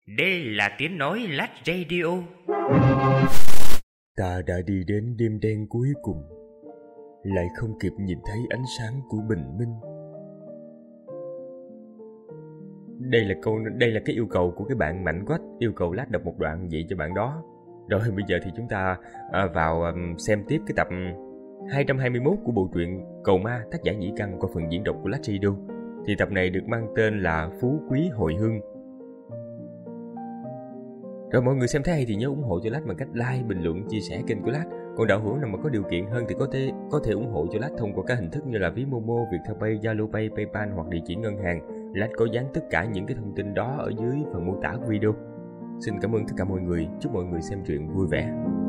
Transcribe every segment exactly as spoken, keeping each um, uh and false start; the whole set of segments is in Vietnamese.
Đây là tiếng nói Lát Radio. Ta đã đi đến đêm đen cuối cùng, lại không kịp nhìn thấy ánh sáng của bình minh. Đây là câu đây là cái yêu cầu của cái bạn Mạnh Quách, yêu cầu Lát đọc một đoạn vậy cho bạn đó. Rồi bây giờ thì chúng ta à, vào um, xem tiếp cái tập hai trăm hai mươi mốt của bộ truyện Cầu Ma, tác giả Nhĩ Căn qua phần diễn đọc của Lát Radio. Thì tập này được mang tên là Phú Quý Hồi Hương. Rồi mọi người xem thấy hay thì nhớ ủng hộ cho Lát bằng cách like, bình luận, chia sẻ kênh của Lát. Còn đạo hữu nào mà có điều kiện hơn thì có thể có thể ủng hộ cho Lát thông qua các hình thức như là ví Momo, Viettel Pay, Zalo Pay, PayPal hoặc địa chỉ ngân hàng. Lát có dán tất cả những cái thông tin đó ở dưới phần mô tả của video. Xin cảm ơn tất cả mọi người, chúc mọi người xem truyện vui vẻ.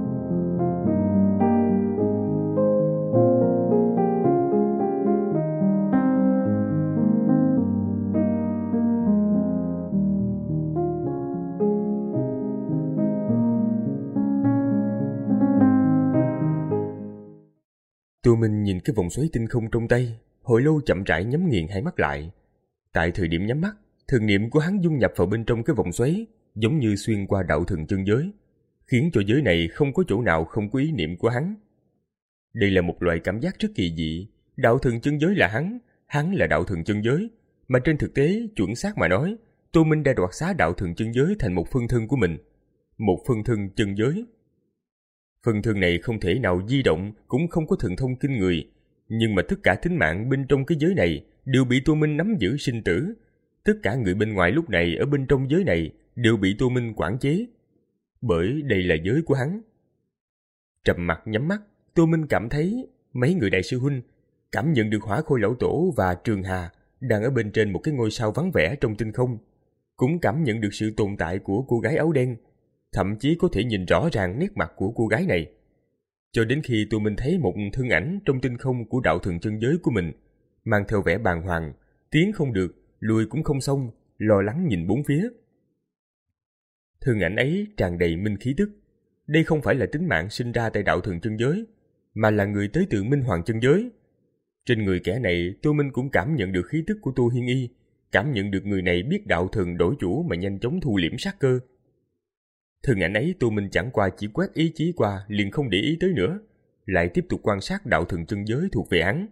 Tô Minh nhìn cái vòng xoáy tinh không trong tay, hồi lâu chậm rãi nhắm nghiền hai mắt lại. Tại thời điểm nhắm mắt, thần niệm của hắn dung nhập vào bên trong cái vòng xoáy, giống như xuyên qua đạo thần chân giới, khiến cho giới này không có chỗ nào không có ý niệm của hắn. Đây là một loại cảm giác rất kỳ dị, đạo thần chân giới là hắn, hắn là đạo thần chân giới, mà trên thực tế, chuẩn xác mà nói, Tô Minh đã đoạt xá đạo thần chân giới thành một phân thân của mình, một phân thân chân giới. Phân thân này không thể nào di động, cũng không có thần thông kinh người, nhưng mà tất cả tính mạng bên trong cái giới này đều bị Tô Minh nắm giữ sinh tử. Tất cả người bên ngoài lúc này ở bên trong giới này đều bị Tô Minh quản chế, bởi đây là giới của hắn. Trầm mặt nhắm mắt, Tô Minh cảm thấy mấy người đại sư huynh, cảm nhận được Hỏa Khôi Lão Tổ và Trường Hà đang ở bên trên một cái ngôi sao vắng vẻ trong tinh không, cũng cảm nhận được sự tồn tại của cô gái áo đen, thậm chí có thể nhìn rõ ràng nét mặt của cô gái này. Cho đến khi Tô Minh thấy một thân ảnh trong tinh không của đạo thần chân giới của mình, mang theo vẻ bàng hoàng, tiến không được, lùi cũng không xong, lo lắng nhìn bốn phía. Thân ảnh ấy tràn đầy minh khí tức. Đây không phải là tính mạng sinh ra tại đạo thần chân giới, mà là người tới từ Minh Hoàng chân giới. Trên người kẻ này, Tô Minh cũng cảm nhận được khí tức của Tô Hiên Y, cảm nhận được người này biết đạo thần đổi chủ mà nhanh chóng thu liễm sát cơ. Thân ảnh ấy Tô Minh chẳng qua chỉ quét ý chí qua liền không để ý tới nữa, lại tiếp tục quan sát đạo thần chân giới thuộc về hắn.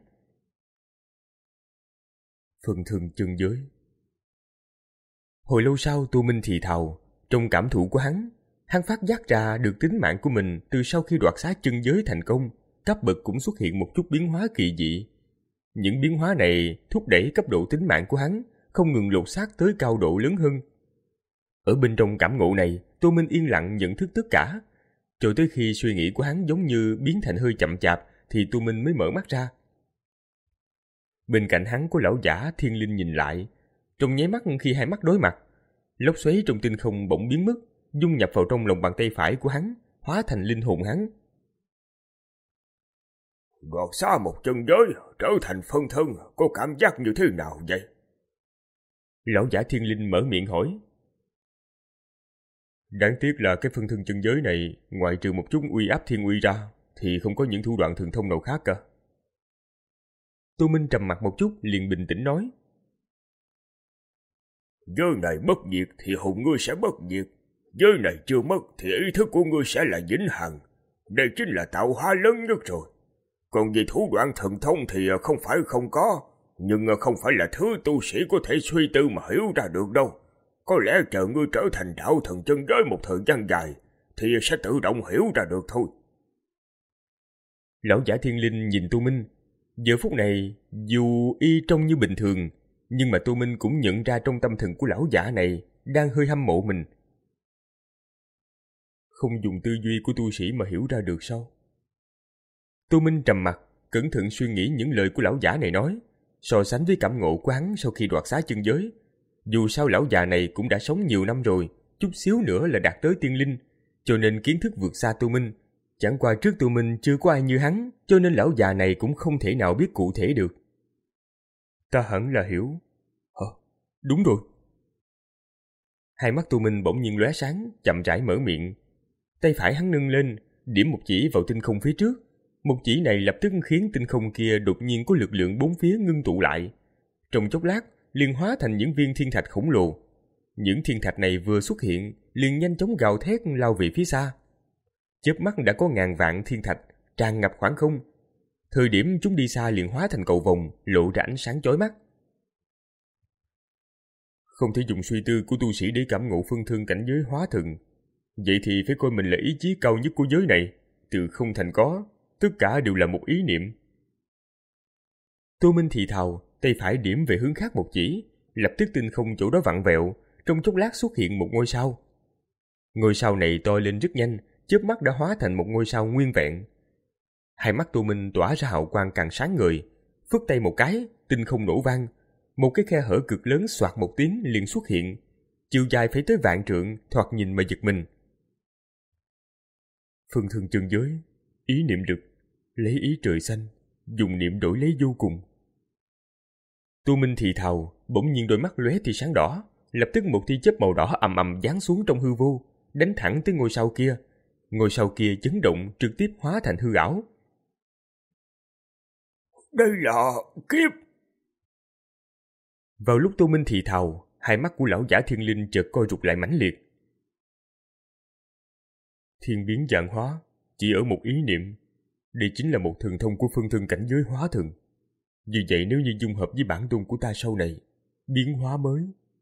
Phần thân chân giới. Hồi lâu sau Tô Minh thì thào, trong cảm thụ của hắn, hắn phát giác ra được tính mạng của mình từ sau khi đoạt xá chân giới thành công, cấp bậc cũng xuất hiện một chút biến hóa kỳ dị. Những biến hóa này thúc đẩy cấp độ tính mạng của hắn không ngừng lột xác tới cao độ lớn hơn. Ở bên trong cảm ngộ này, Tô Minh yên lặng nhận thức tất cả, cho tới khi suy nghĩ của hắn giống như biến thành hơi chậm chạp thì Tô Minh mới mở mắt ra. Bên cạnh hắn có lão giả Thiên Linh nhìn lại, trong nháy mắt khi hai mắt đối mặt, lốc xoáy trong tinh không bỗng biến mất, dung nhập vào trong lòng bàn tay phải của hắn, hóa thành linh hồn hắn. Đoạt xá một chân giới, trở thành phân thân, có cảm giác như thế nào vậy? Lão giả Thiên Linh mở miệng hỏi. Đáng tiếc là cái phân thân chân giới này, ngoại trừ một chút uy áp thiên uy ra, thì không có những thủ đoạn thần thông nào khác cả. Tô Minh trầm mặt một chút, liền bình tĩnh nói. Giới này bất diệt thì hồn ngươi sẽ bất diệt. Giới này chưa mất thì ý thức của ngươi sẽ là vĩnh hằng. Đây chính là tạo hóa lớn nhất rồi. Còn về thủ đoạn thần thông thì không phải không có, nhưng không phải là thứ tu sĩ có thể suy tư mà hiểu ra được đâu. Có lẽ chờ ngươi trở thành đạo thần chân giới một thời gian dài thì sẽ tự động hiểu ra được thôi. Lão giả Thiên Linh nhìn Tô Minh. Giờ phút này, dù y trông như bình thường, nhưng mà Tô Minh cũng nhận ra trong tâm thần của lão giả này đang hơi hâm mộ mình. Không dùng tư duy của tu sĩ mà hiểu ra được sao? Tô Minh trầm mặt, cẩn thận suy nghĩ những lời của lão giả này nói, so sánh với cảm ngộ của hắn sau khi đoạt xá chân giới. Dù sao lão già này cũng đã sống nhiều năm rồi, chút xíu nữa là đạt tới tiên linh, cho nên kiến thức vượt xa Tô Minh. Chẳng qua trước Tô Minh chưa có ai như hắn, cho nên lão già này cũng không thể nào biết cụ thể được. Ta hẳn là hiểu. Hả? Đúng rồi. Hai mắt Tô Minh bỗng nhiên lóe sáng, chậm rãi mở miệng. Tay phải hắn nâng lên, điểm một chỉ vào tinh không phía trước. Một chỉ này lập tức khiến tinh không kia đột nhiên có lực lượng bốn phía ngưng tụ lại. Trong chốc lát, liền hóa thành những viên thiên thạch khổng lồ. Những thiên thạch này vừa xuất hiện, liền nhanh chóng gào thét lao về phía xa. Chớp mắt đã có ngàn vạn thiên thạch tràn ngập khoảng không. Thời điểm chúng đi xa liền hóa thành cầu vồng, lộ ra ánh sáng chói mắt. Không thể dùng suy tư của tu sĩ để cảm ngộ phương thương cảnh giới hóa thần. Vậy thì phải coi mình là ý chí cao nhất của giới này. Từ không thành có, tất cả đều là một ý niệm. Tô Minh thì thào, tay phải điểm về hướng khác một chỉ, lập tức tinh không chỗ đó vặn vẹo, trong chốc lát xuất hiện một ngôi sao. Ngôi sao này to lên rất nhanh, chớp mắt đã hóa thành một ngôi sao nguyên vẹn. Hai mắt Tô Minh tỏa ra hào quang càng sáng ngời, phất tay một cái, tinh không nổ vang, một cái khe hở cực lớn xoạt một tiếng liền xuất hiện, chiều dài phải tới vạn trượng, thoạt nhìn mà giật mình. Phương thương chân giới, ý niệm lực, lấy ý trời xanh, dùng niệm đổi lấy vô cùng. Tô Minh thì thào, bỗng nhiên đôi mắt lóe tia sáng đỏ, lập tức một tia chớp màu đỏ ầm ầm giáng xuống trong hư vô, đánh thẳng tới ngôi sao kia. Ngôi sao kia chấn động, trực tiếp hóa thành hư ảo. Đây là kiếp. Vào lúc Tô Minh thì thào, hai mắt của lão giả thiên linh chợt co rụt lại mãnh liệt. Thiên biến vạn hóa, chỉ ở một ý niệm. Đây chính là một thần thông của phương thương cảnh giới hóa thần. Vì vậy nếu như dung hợp với bản tôn của ta sau này, biến hóa mới.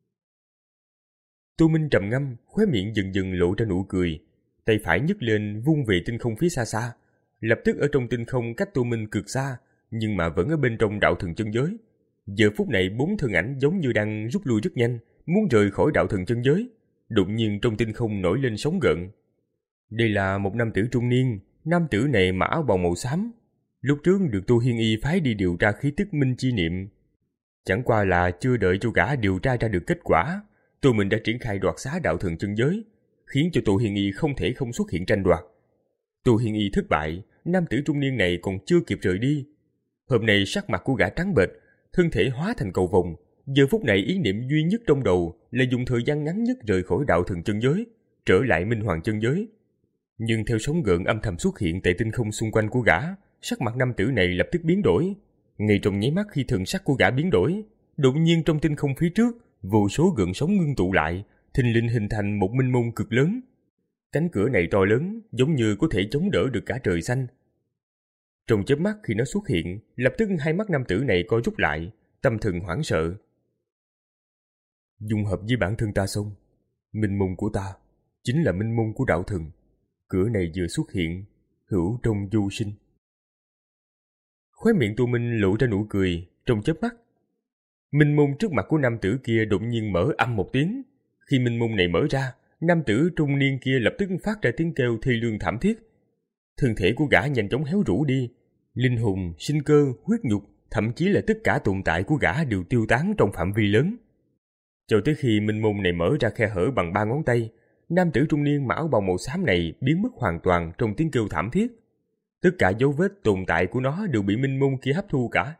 Tô Minh trầm ngâm, khóe miệng dần dần lộ ra nụ cười, tay phải nhấc lên vung về tinh không phía xa xa. Lập tức ở trong tinh không cách Tô Minh cực xa, nhưng mà vẫn ở bên trong đạo thần chân giới. Giờ phút này bốn thân ảnh giống như đang rút lui rất nhanh, muốn rời khỏi đạo thần chân giới. Đột nhiên trong tinh không nổi lên sóng gợn. Đây là một nam tử trung niên, nam tử này mặc áo bào màu xám. Lúc trước được Tô Hiên Y phái đi điều tra khí tức minh chi niệm. Chẳng qua là chưa đợi cho gã điều tra ra được kết quả, Tô Minh đã triển khai đoạt xá đạo thần chân giới, khiến cho Tô Hiên Y không thể không xuất hiện tranh đoạt. Tô Hiên Y thất bại, nam tử trung niên này còn chưa kịp rời đi. Hôm nay sắc mặt của gã trắng bệch, thân thể hóa thành cầu vồng. Giờ phút này ý niệm duy nhất trong đầu là dùng thời gian ngắn nhất rời khỏi đạo thần chân giới, trở lại minh hoàng chân giới. Nhưng theo sóng gợn âm thầm xuất hiện tại tinh không xung quanh của gã, sắc mặt nam tử này lập tức biến đổi. Ngay trong nháy mắt khi thần sắc của gã biến đổi, đột nhiên trong tinh không phía trước, vô số gợn sóng ngưng tụ lại, thình lình hình thành một minh mông cực lớn. Cánh cửa này to lớn, giống như có thể chống đỡ được cả trời xanh. Trong chớp mắt khi nó xuất hiện, lập tức hai mắt nam tử này co rút lại, tâm thần hoảng sợ. Dung hợp với bản thân ta xong, minh mông của ta chính là minh mông của đạo thần. Cửa này vừa xuất hiện, hữu trong vô sinh. Khóe miệng Tô Minh lộ ra nụ cười, trong chớp mắt. Minh mông trước mặt của nam tử kia đột nhiên mở âm một tiếng. Khi minh mông này mở ra, nam tử trung niên kia lập tức phát ra tiếng kêu thê lương thảm thiết. Thân thể của gã nhanh chóng héo rũ đi, linh hồn, sinh cơ, huyết nhục, thậm chí là tất cả tồn tại của gã đều tiêu tán trong phạm vi lớn. Cho tới khi minh mông này mở ra khe hở bằng ba ngón tay, nam tử trung niên mặc áo bào màu xám này biến mất hoàn toàn trong tiếng kêu thảm thiết. Tất cả dấu vết tồn tại của nó đều bị minh mông kia hấp thu cả.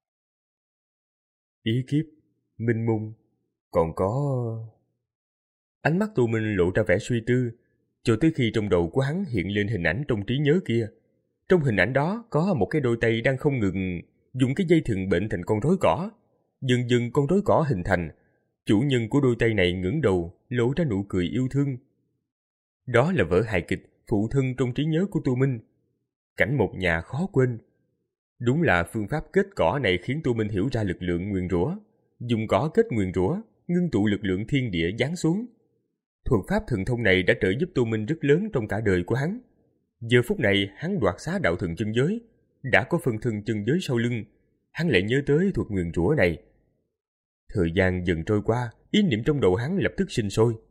Ý kiếp, minh mông, còn có... Ánh mắt Tô Minh lộ ra vẻ suy tư, cho tới khi trong đầu của hắn hiện lên hình ảnh trong trí nhớ kia. Trong hình ảnh đó có một cái đôi tay đang không ngừng dùng cái dây thừng bệnh thành con rối cỏ. Dần dần con rối cỏ hình thành, chủ nhân của đôi tay này ngẩng đầu, lộ ra nụ cười yêu thương. Đó là vở hài kịch phụ thân trong trí nhớ của Tô Minh. Cảnh một nhà khó quên. Đúng là phương pháp kết cỏ này khiến Tô Minh hiểu ra lực lượng nguyền rủa. Dùng cỏ kết nguyền rủa, ngưng tụ lực lượng thiên địa giáng xuống. Thuật pháp thần thông này đã trợ giúp Tô Minh rất lớn trong cả đời của hắn. Giờ phút này hắn đoạt xá đạo thần chân giới, đã có phân thân chân giới sau lưng, hắn lại nhớ tới thuật nguyền rủa này. Thời gian dần trôi qua, ý niệm trong đầu hắn lập tức sinh sôi.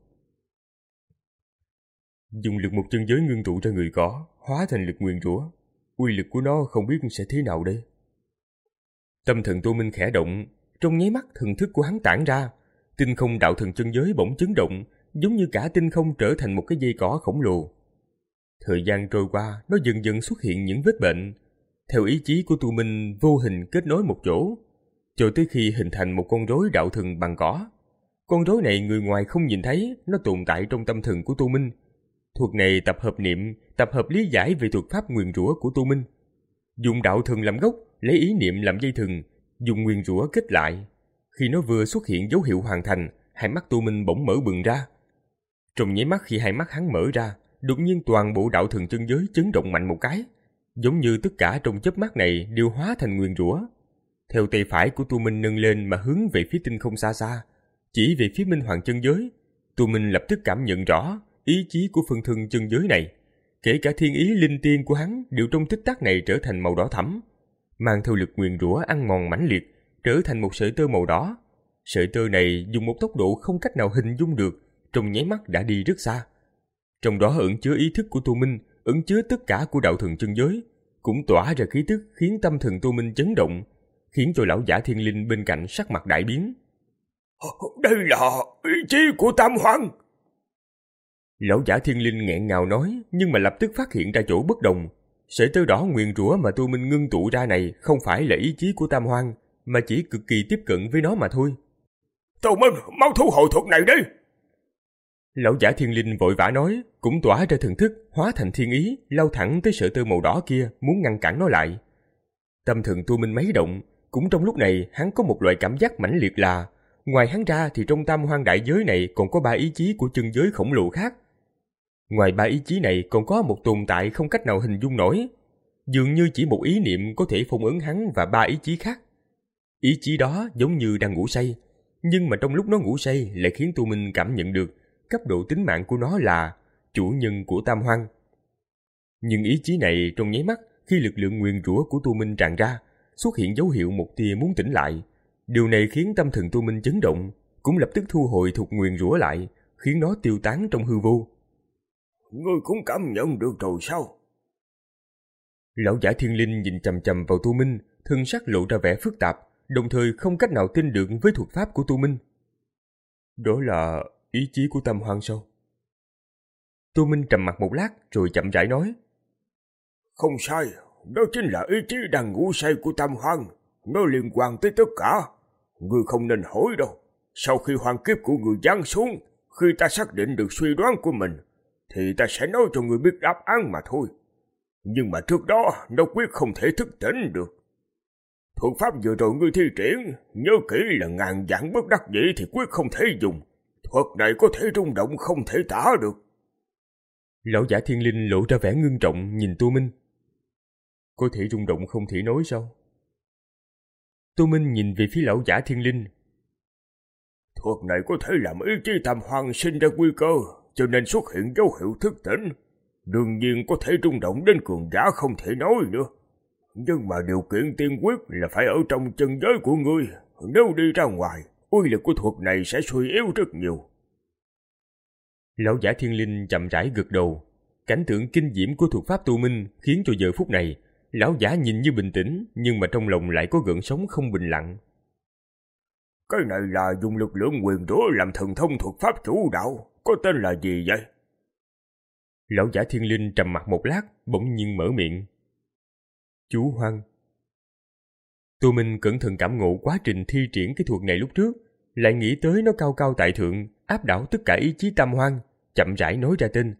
Dùng lực một chân giới ngưng tụ ra người cỏ, hóa thành lực nguyền rủa, uy lực của nó không biết sẽ thế nào đây. Tâm thần Tô Minh khẽ động, trong nháy mắt thần thức của hắn tản ra, tinh không đạo thần chân giới bỗng chấn động, giống như cả tinh không trở thành một cái dây cỏ khổng lồ. Thời gian trôi qua, nó dần dần xuất hiện những vết bệnh. Theo ý chí của Tô Minh vô hình kết nối một chỗ, cho tới khi hình thành một con rối đạo thần bằng cỏ. Con rối này người ngoài không nhìn thấy, nó tồn tại trong tâm thần của Tô Minh. Thuật này tập hợp niệm, tập hợp lý giải về thuật pháp nguyền rủa của Tô Minh. Dùng đạo thần làm gốc, lấy ý niệm làm dây thừng, dùng nguyền rủa kết lại. Khi nó vừa xuất hiện dấu hiệu hoàn thành, hai mắt Tô Minh bỗng mở bừng ra. Trong nháy mắt khi hai mắt hắn mở ra, đột nhiên toàn bộ đạo thần chân giới chấn động mạnh một cái, giống như tất cả trong chớp mắt này đều hóa thành nguyền rủa. Theo tay phải của Tô Minh nâng lên mà hướng về phía tinh không xa xa, chỉ về phía Minh Hoàng chân giới, Tô Minh lập tức cảm nhận rõ ý chí của phân thân chân giới này, kể cả thiên ý linh tiên của hắn đều trong tích tắc này trở thành màu đỏ thẫm, mang theo lực nguyền rủa ăn mòn mãnh liệt, trở thành một sợi tơ màu đỏ. Sợi tơ này dùng một tốc độ không cách nào hình dung được, trong nháy mắt đã đi rất xa. Trong đó ẩn chứa ý thức của Tô Minh, ẩn chứa tất cả của đạo thần chân giới, cũng tỏa ra khí tức khiến tâm thần Tô Minh chấn động, khiến cho lão giả thiên linh bên cạnh sắc mặt đại biến. Đây là ý chí của Tam Hoàng. Lão giả thiên linh nghẹn ngào nói, nhưng mà lập tức phát hiện ra chỗ bất đồng. Sợi tơ đỏ nguyền rủa mà Tô Minh ngưng tụ ra này không phải là ý chí của Tam Hoàng, mà chỉ cực kỳ tiếp cận với nó mà thôi. Tô Minh, mau thu hồi thuật này đi. Lão giả thiên linh vội vã nói, cũng tỏa ra thần thức, hóa thành thiên ý, lao thẳng tới sợi tơ màu đỏ kia, muốn ngăn cản nó lại. Tâm thần Tô Minh mấy động, cũng trong lúc này hắn có một loại cảm giác mãnh liệt là, ngoài hắn ra thì trong tam hoang đại giới này còn có ba ý chí của chân giới khổng lồ khác. Ngoài ba ý chí này còn có một tồn tại không cách nào hình dung nổi, dường như chỉ một ý niệm có thể phong ấn hắn và ba ý chí khác. Ý chí đó giống như đang ngủ say, nhưng mà trong lúc nó ngủ say lại khiến Tô Minh cảm nhận được cấp độ tính mạng của nó là chủ nhân của tam hoang. Nhưng ý chí này trong nháy mắt khi lực lượng nguyền rủa của Tô Minh tràn ra, xuất hiện dấu hiệu một tia muốn tỉnh lại. Điều này khiến tâm thần Tô Minh chấn động, cũng lập tức thu hồi thuật nguyền rủa lại, khiến nó tiêu tán trong hư vô. Ngươi cũng cảm nhận được rồi sao? Lão giả thiên linh nhìn chằm chằm vào Tô Minh, thân sắc lộ ra vẻ phức tạp, đồng thời không cách nào tin được với thuật pháp của Tô Minh. Đó là ý chí của Tam Hoang sao? Tô Minh trầm mặc một lát rồi chậm rãi nói. Không sai, đó chính là ý chí đang ngủ say của Tam Hoang. Nó liên quan tới tất cả. Ngươi không nên hỏi đâu. Sau khi hoàng kiếp của ngươi giáng xuống, khi ta xác định được suy đoán của mình, thì ta sẽ nói cho ngươi biết đáp án mà thôi. Nhưng mà trước đó, nó quyết không thể thức tỉnh được. Thuật pháp vừa rồi ngươi thi triển, nhớ kỹ là ngàn vạn bất đắc dĩ thì quyết không thể dùng. Thuật này có thể rung động không thể tả được. Lão giả thiên linh lộ ra vẻ ngưng trọng nhìn Tô Minh. Có thể rung động không thể nói sao? Tô Minh nhìn về phía lão giả thiên linh. Thuật này có thể làm ý chí Tam Hoang sinh ra nguy cơ, cho nên xuất hiện dấu hiệu thức tỉnh. Đương nhiên có thể rung động đến cường giả không thể nói nữa. Nhưng mà điều kiện tiên quyết là phải ở trong chân giới của ngươi. Nếu đi ra ngoài, uy lực của thuật này sẽ suy yếu rất nhiều. Lão giả thiên linh chậm rãi gật đầu. Cảnh tượng kinh diễm của thuật pháp Tô Minh khiến cho giờ phút này, lão giả nhìn như bình tĩnh, nhưng mà trong lòng lại có gợn sóng không bình lặng. Cái này là dùng lực lượng nguyền rủa làm thần thông thuật pháp chủ đạo, có tên là gì vậy? Lão giả thiên linh trầm mặc một lát, bỗng nhiên mở miệng. Chú Hoang. Tô Minh cẩn thận cảm ngộ quá trình thi triển cái thuật này lúc trước, lại nghĩ tới nó cao cao tại thượng, áp đảo tất cả ý chí Tam Hoang, chậm rãi nói ra tên.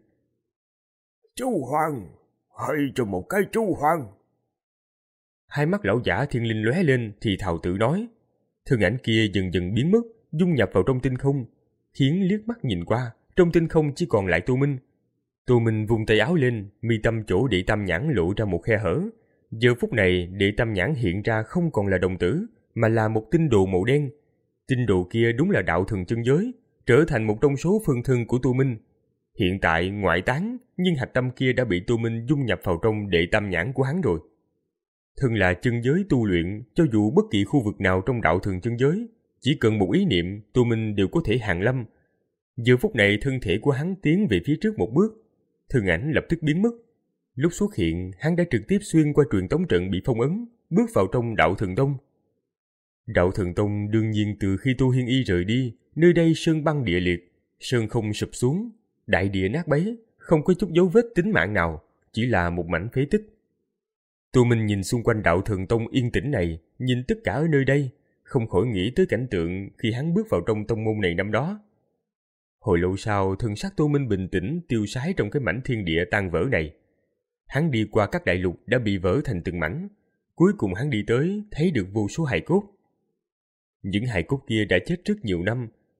Chú Hoang, hay cho một cái chú Hoang. Hai mắt lão giả thiên linh lóe lên thì thào tự nói. Thân ảnh kia dần dần biến mất, dung nhập vào trong tinh không, khiến liếc mắt nhìn qua, trong tinh không chỉ còn lại Tô Minh. Tô Minh vung tay áo lên, mi tâm chỗ đệ tam nhãn lộ ra một khe hở. Giờ phút này đệ tam nhãn hiện ra không còn là đồng tử, mà là một tinh đồ màu đen. Tinh đồ kia đúng là đạo thần chân giới, trở thành một trong số phân thân của Tô Minh. Hiện tại ngoại tán, nhưng hạch tâm kia đã bị Tô Minh dung nhập vào trong đệ tam nhãn của hắn rồi. Thân là chân giới tu luyện, cho dù bất kỳ khu vực nào trong đạo thần chân giới, chỉ cần một ý niệm, Tô Minh đều có thể hàng lâm. Giờ phút này thân thể của hắn tiến về phía trước một bước, thân ảnh lập tức biến mất. Lúc xuất hiện, hắn đã trực tiếp xuyên qua truyền tống trận bị phong ấn, bước vào trong đạo thần tông. Đạo thần tông đương nhiên từ khi Tô Hiên Y rời đi, nơi đây sơn băng địa liệt, sơn không sụp xuống, đại địa nát bấy, không có chút dấu vết tính mạng nào, chỉ là một mảnh phế tích. Tô Minh nhìn xung quanh đạo thần tông yên tĩnh này, nhìn tất cả ở nơi đây, không khỏi nghĩ tới cảnh tượng khi hắn bước vào trong tông môn này năm đó. Hồi lâu sau, thân sắc Tô Minh bình tĩnh tiêu sái trong cái mảnh thiên địa tan vỡ này. Hắn đi qua các đại lục đã bị vỡ thành từng mảnh, cuối cùng hắn đi tới thấy được vô số hài cốt. Những hài cốt kia đã chết rất nhiều năm,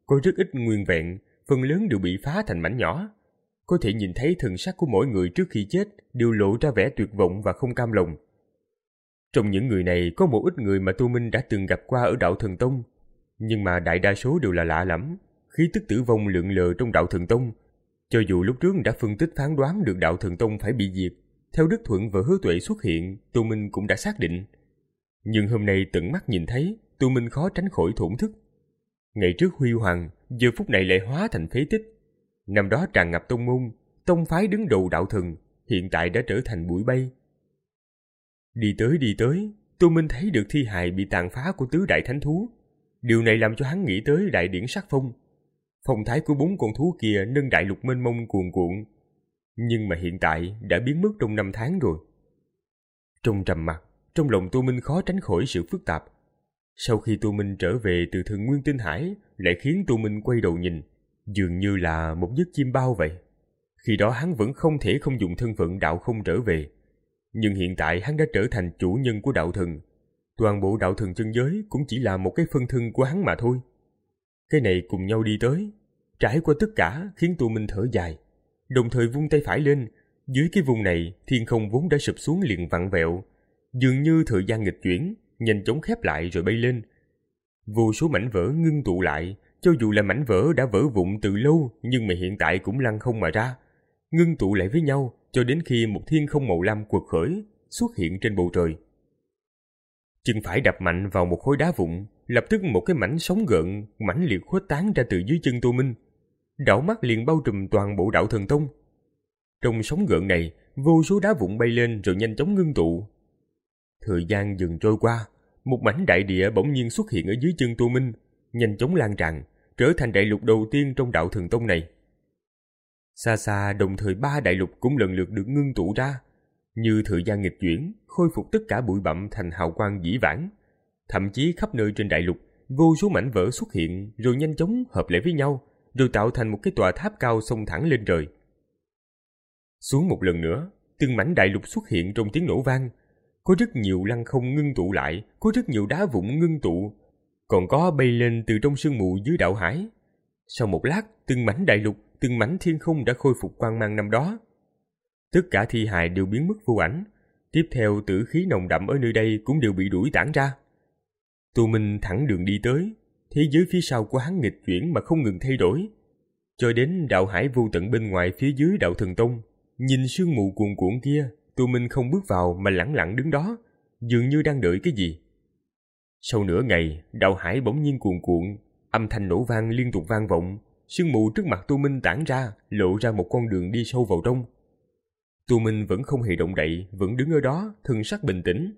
có rất ít nguyên vẹn, phần lớn đều bị phá thành mảnh nhỏ. Có thể nhìn thấy thần sắc của mỗi người trước khi chết đều lộ ra vẻ tuyệt vọng và không cam lòng. Trong những người này có một ít người mà Tô Minh đã từng gặp qua ở Đạo Thần Tông, nhưng mà đại đa số đều là lạ lẫm, khí tức tử vong lượn lờ trong Đạo Thần Tông. Cho dù lúc trước đã phân tích phán đoán được Đạo Thần Tông phải bị diệt, theo Đức Thuận và Hứa Tuệ xuất hiện, Tô Minh cũng đã xác định. Nhưng hôm nay tận mắt nhìn thấy, Tô Minh khó tránh khỏi thổn thức. Ngày trước huy hoàng, giờ phút này lại hóa thành phế tích. Năm đó tràn ngập tông môn, tông phái đứng đầu đạo thần, hiện tại đã trở thành bụi bay. Đi tới đi tới, Tô Minh thấy được thi hài bị tàn phá của tứ đại thánh thú. Điều này làm cho hắn nghĩ tới đại điển sắc phong. Phong thái của bốn con thú kia nâng đại lục mênh mông cuồn cuộn, nhưng mà hiện tại đã biến mất trong năm tháng rồi. Trong trầm mặc, trong lòng Tô Minh khó tránh khỏi sự phức tạp. Sau khi Tô Minh trở về từ Thần Nguyên Tinh Hải, lại khiến Tô Minh quay đầu nhìn, dường như là một giấc chim bao vậy. Khi đó hắn vẫn không thể không dùng thân phận đạo không trở về. Nhưng hiện tại hắn đã trở thành chủ nhân của đạo thần. Toàn bộ đạo thần chân giới cũng chỉ là một cái phân thân của hắn mà thôi. Cái này cùng nhau đi tới, trải qua tất cả khiến Tô Minh thở dài, đồng thời vung tay phải lên. Dưới cái vùng này, thiên không vốn đã sụp xuống liền vặn vẹo, dường như thời gian nghịch chuyển, nhanh chóng khép lại rồi bay lên. Vô số mảnh vỡ ngưng tụ lại, cho dù là mảnh vỡ đã vỡ vụn từ lâu, nhưng mà hiện tại cũng lăn không mà ra, ngưng tụ lại với nhau cho đến khi một thiên không màu lam quật khởi xuất hiện trên bầu trời. Chân phải đập mạnh vào một khối đá vụn, lập tức một cái mảnh sóng gợn mãnh liệt khuếch tán ra từ dưới chân Tô Minh, đảo mắt liền bao trùm toàn bộ Đạo Thần Tông. Trong sóng gợn này, vô số đá vụn bay lên rồi nhanh chóng ngưng tụ. Thời gian dần trôi qua, một mảnh đại địa bỗng nhiên xuất hiện ở dưới chân Tô Minh, nhanh chóng lan tràn, trở thành đại lục đầu tiên trong Đạo Thần Tông này. Xa xa đồng thời ba đại lục cũng lần lượt được ngưng tụ ra, như thời gian nghịch chuyển, khôi phục tất cả bụi bặm thành hào quang dĩ vãng. Thậm chí khắp nơi trên đại lục, vô số mảnh vỡ xuất hiện rồi nhanh chóng hợp lại với nhau, rồi tạo thành một cái tòa tháp cao xông thẳng lên trời. Xuống một lần nữa, từng mảnh đại lục xuất hiện trong tiếng nổ vang. Có rất nhiều lăng không ngưng tụ lại, có rất nhiều đá vụn ngưng tụ, còn có bay lên từ trong sương mù dưới đạo hải. Sau một lát, từng mảnh đại lục, từng mảnh thiên không đã khôi phục quang mang năm đó. Tất cả thi hài đều biến mất vô ảnh. Tiếp theo tử khí nồng đậm ở nơi đây cũng đều bị đuổi tản ra. Tô Minh thẳng đường đi tới, thế giới phía sau của hắn nghịch chuyển mà không ngừng thay đổi, cho đến đạo hải vô tận bên ngoài phía dưới Đạo Thần Tông. Nhìn sương mù cuồn cuộn kia, Tô Minh không bước vào mà lẳng lặng đứng đó, dường như đang đợi cái gì. Sau nửa ngày, đạo hải bỗng nhiên cuồn cuộn, âm thanh nổ vang liên tục vang vọng, sương mù trước mặt Tô Minh tản ra, lộ ra một con đường đi sâu vào trong. Tô Minh vẫn không hề động đậy, vẫn đứng ở đó, thần sắc bình tĩnh.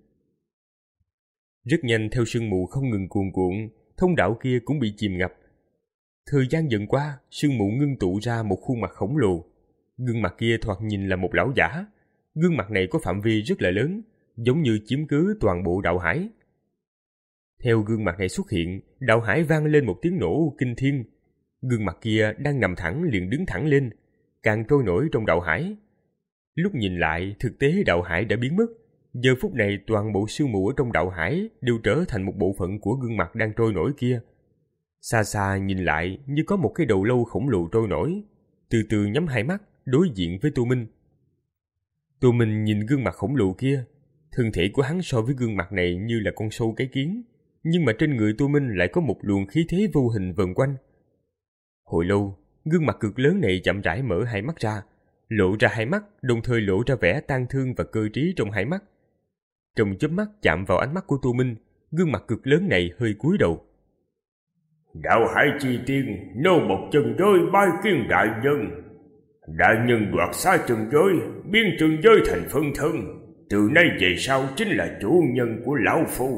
Rất nhanh theo sương mù không ngừng cuồn cuộn, thông đạo kia cũng bị chìm ngập. Thời gian dần qua, sương mù ngưng tụ ra một khuôn mặt khổng lồ. Gương mặt kia thoạt nhìn là một lão giả. Gương mặt này có phạm vi rất là lớn, giống như chiếm cứ toàn bộ đạo hải. Theo gương mặt này xuất hiện, đạo hải vang lên một tiếng nổ kinh thiên. Gương mặt kia đang nằm thẳng liền đứng thẳng lên, càng trôi nổi trong đạo hải. Lúc nhìn lại, thực tế đạo hải đã biến mất. Giờ phút này toàn bộ sương mù ở trong đạo hải đều trở thành một bộ phận của gương mặt đang trôi nổi kia. Xa xa nhìn lại như có một cái đầu lâu khổng lồ trôi nổi, từ từ nhắm hai mắt đối diện với Tô Minh. Tô Minh nhìn gương mặt khổng lồ kia, thân thể của hắn so với gương mặt này như là con sâu cái kiến, nhưng mà trên người Tô Minh lại có một luồng khí thế vô hình vần quanh. Hồi lâu, gương mặt cực lớn này chậm rãi mở hai mắt ra, lộ ra hai mắt, đồng thời lộ ra vẻ tang thương và cơ trí trong hai mắt. Trong chớp mắt chạm vào ánh mắt của Tô Minh, gương mặt cực lớn này hơi cúi đầu. Đạo hải chi tiên, nô một chân giới bái kiến đại nhân. Đại nhân đoạt xa chân giới, biến chân giới thành phân thân, từ nay về sau chính là chủ nhân của lão phu.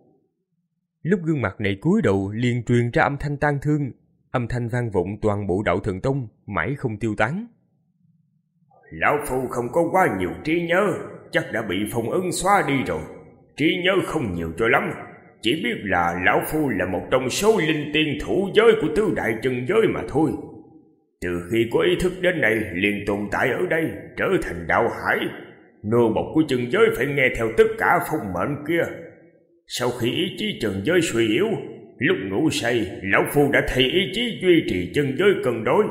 Lúc gương mặt này cúi đầu liền truyền ra âm thanh tang thương, âm thanh vang vọng toàn bộ Đạo Thần Tông, mãi không tiêu tán. Lão phu không có quá nhiều trí nhớ, chắc đã bị phong ấn xóa đi rồi. Trí nhớ không nhiều cho lắm, chỉ biết là lão phu là một trong số linh tiên thủ giới của tứ đại chân giới mà thôi. Từ khi có ý thức đến nay liền tồn tại ở đây, trở thành đạo hải. Nô bộc của chân giới phải nghe theo tất cả phong mệnh kia. Sau khi ý chí trần giới suy yếu, Lúc ngủ say, lão phu đã thay ý chí duy trì chân giới cân đối.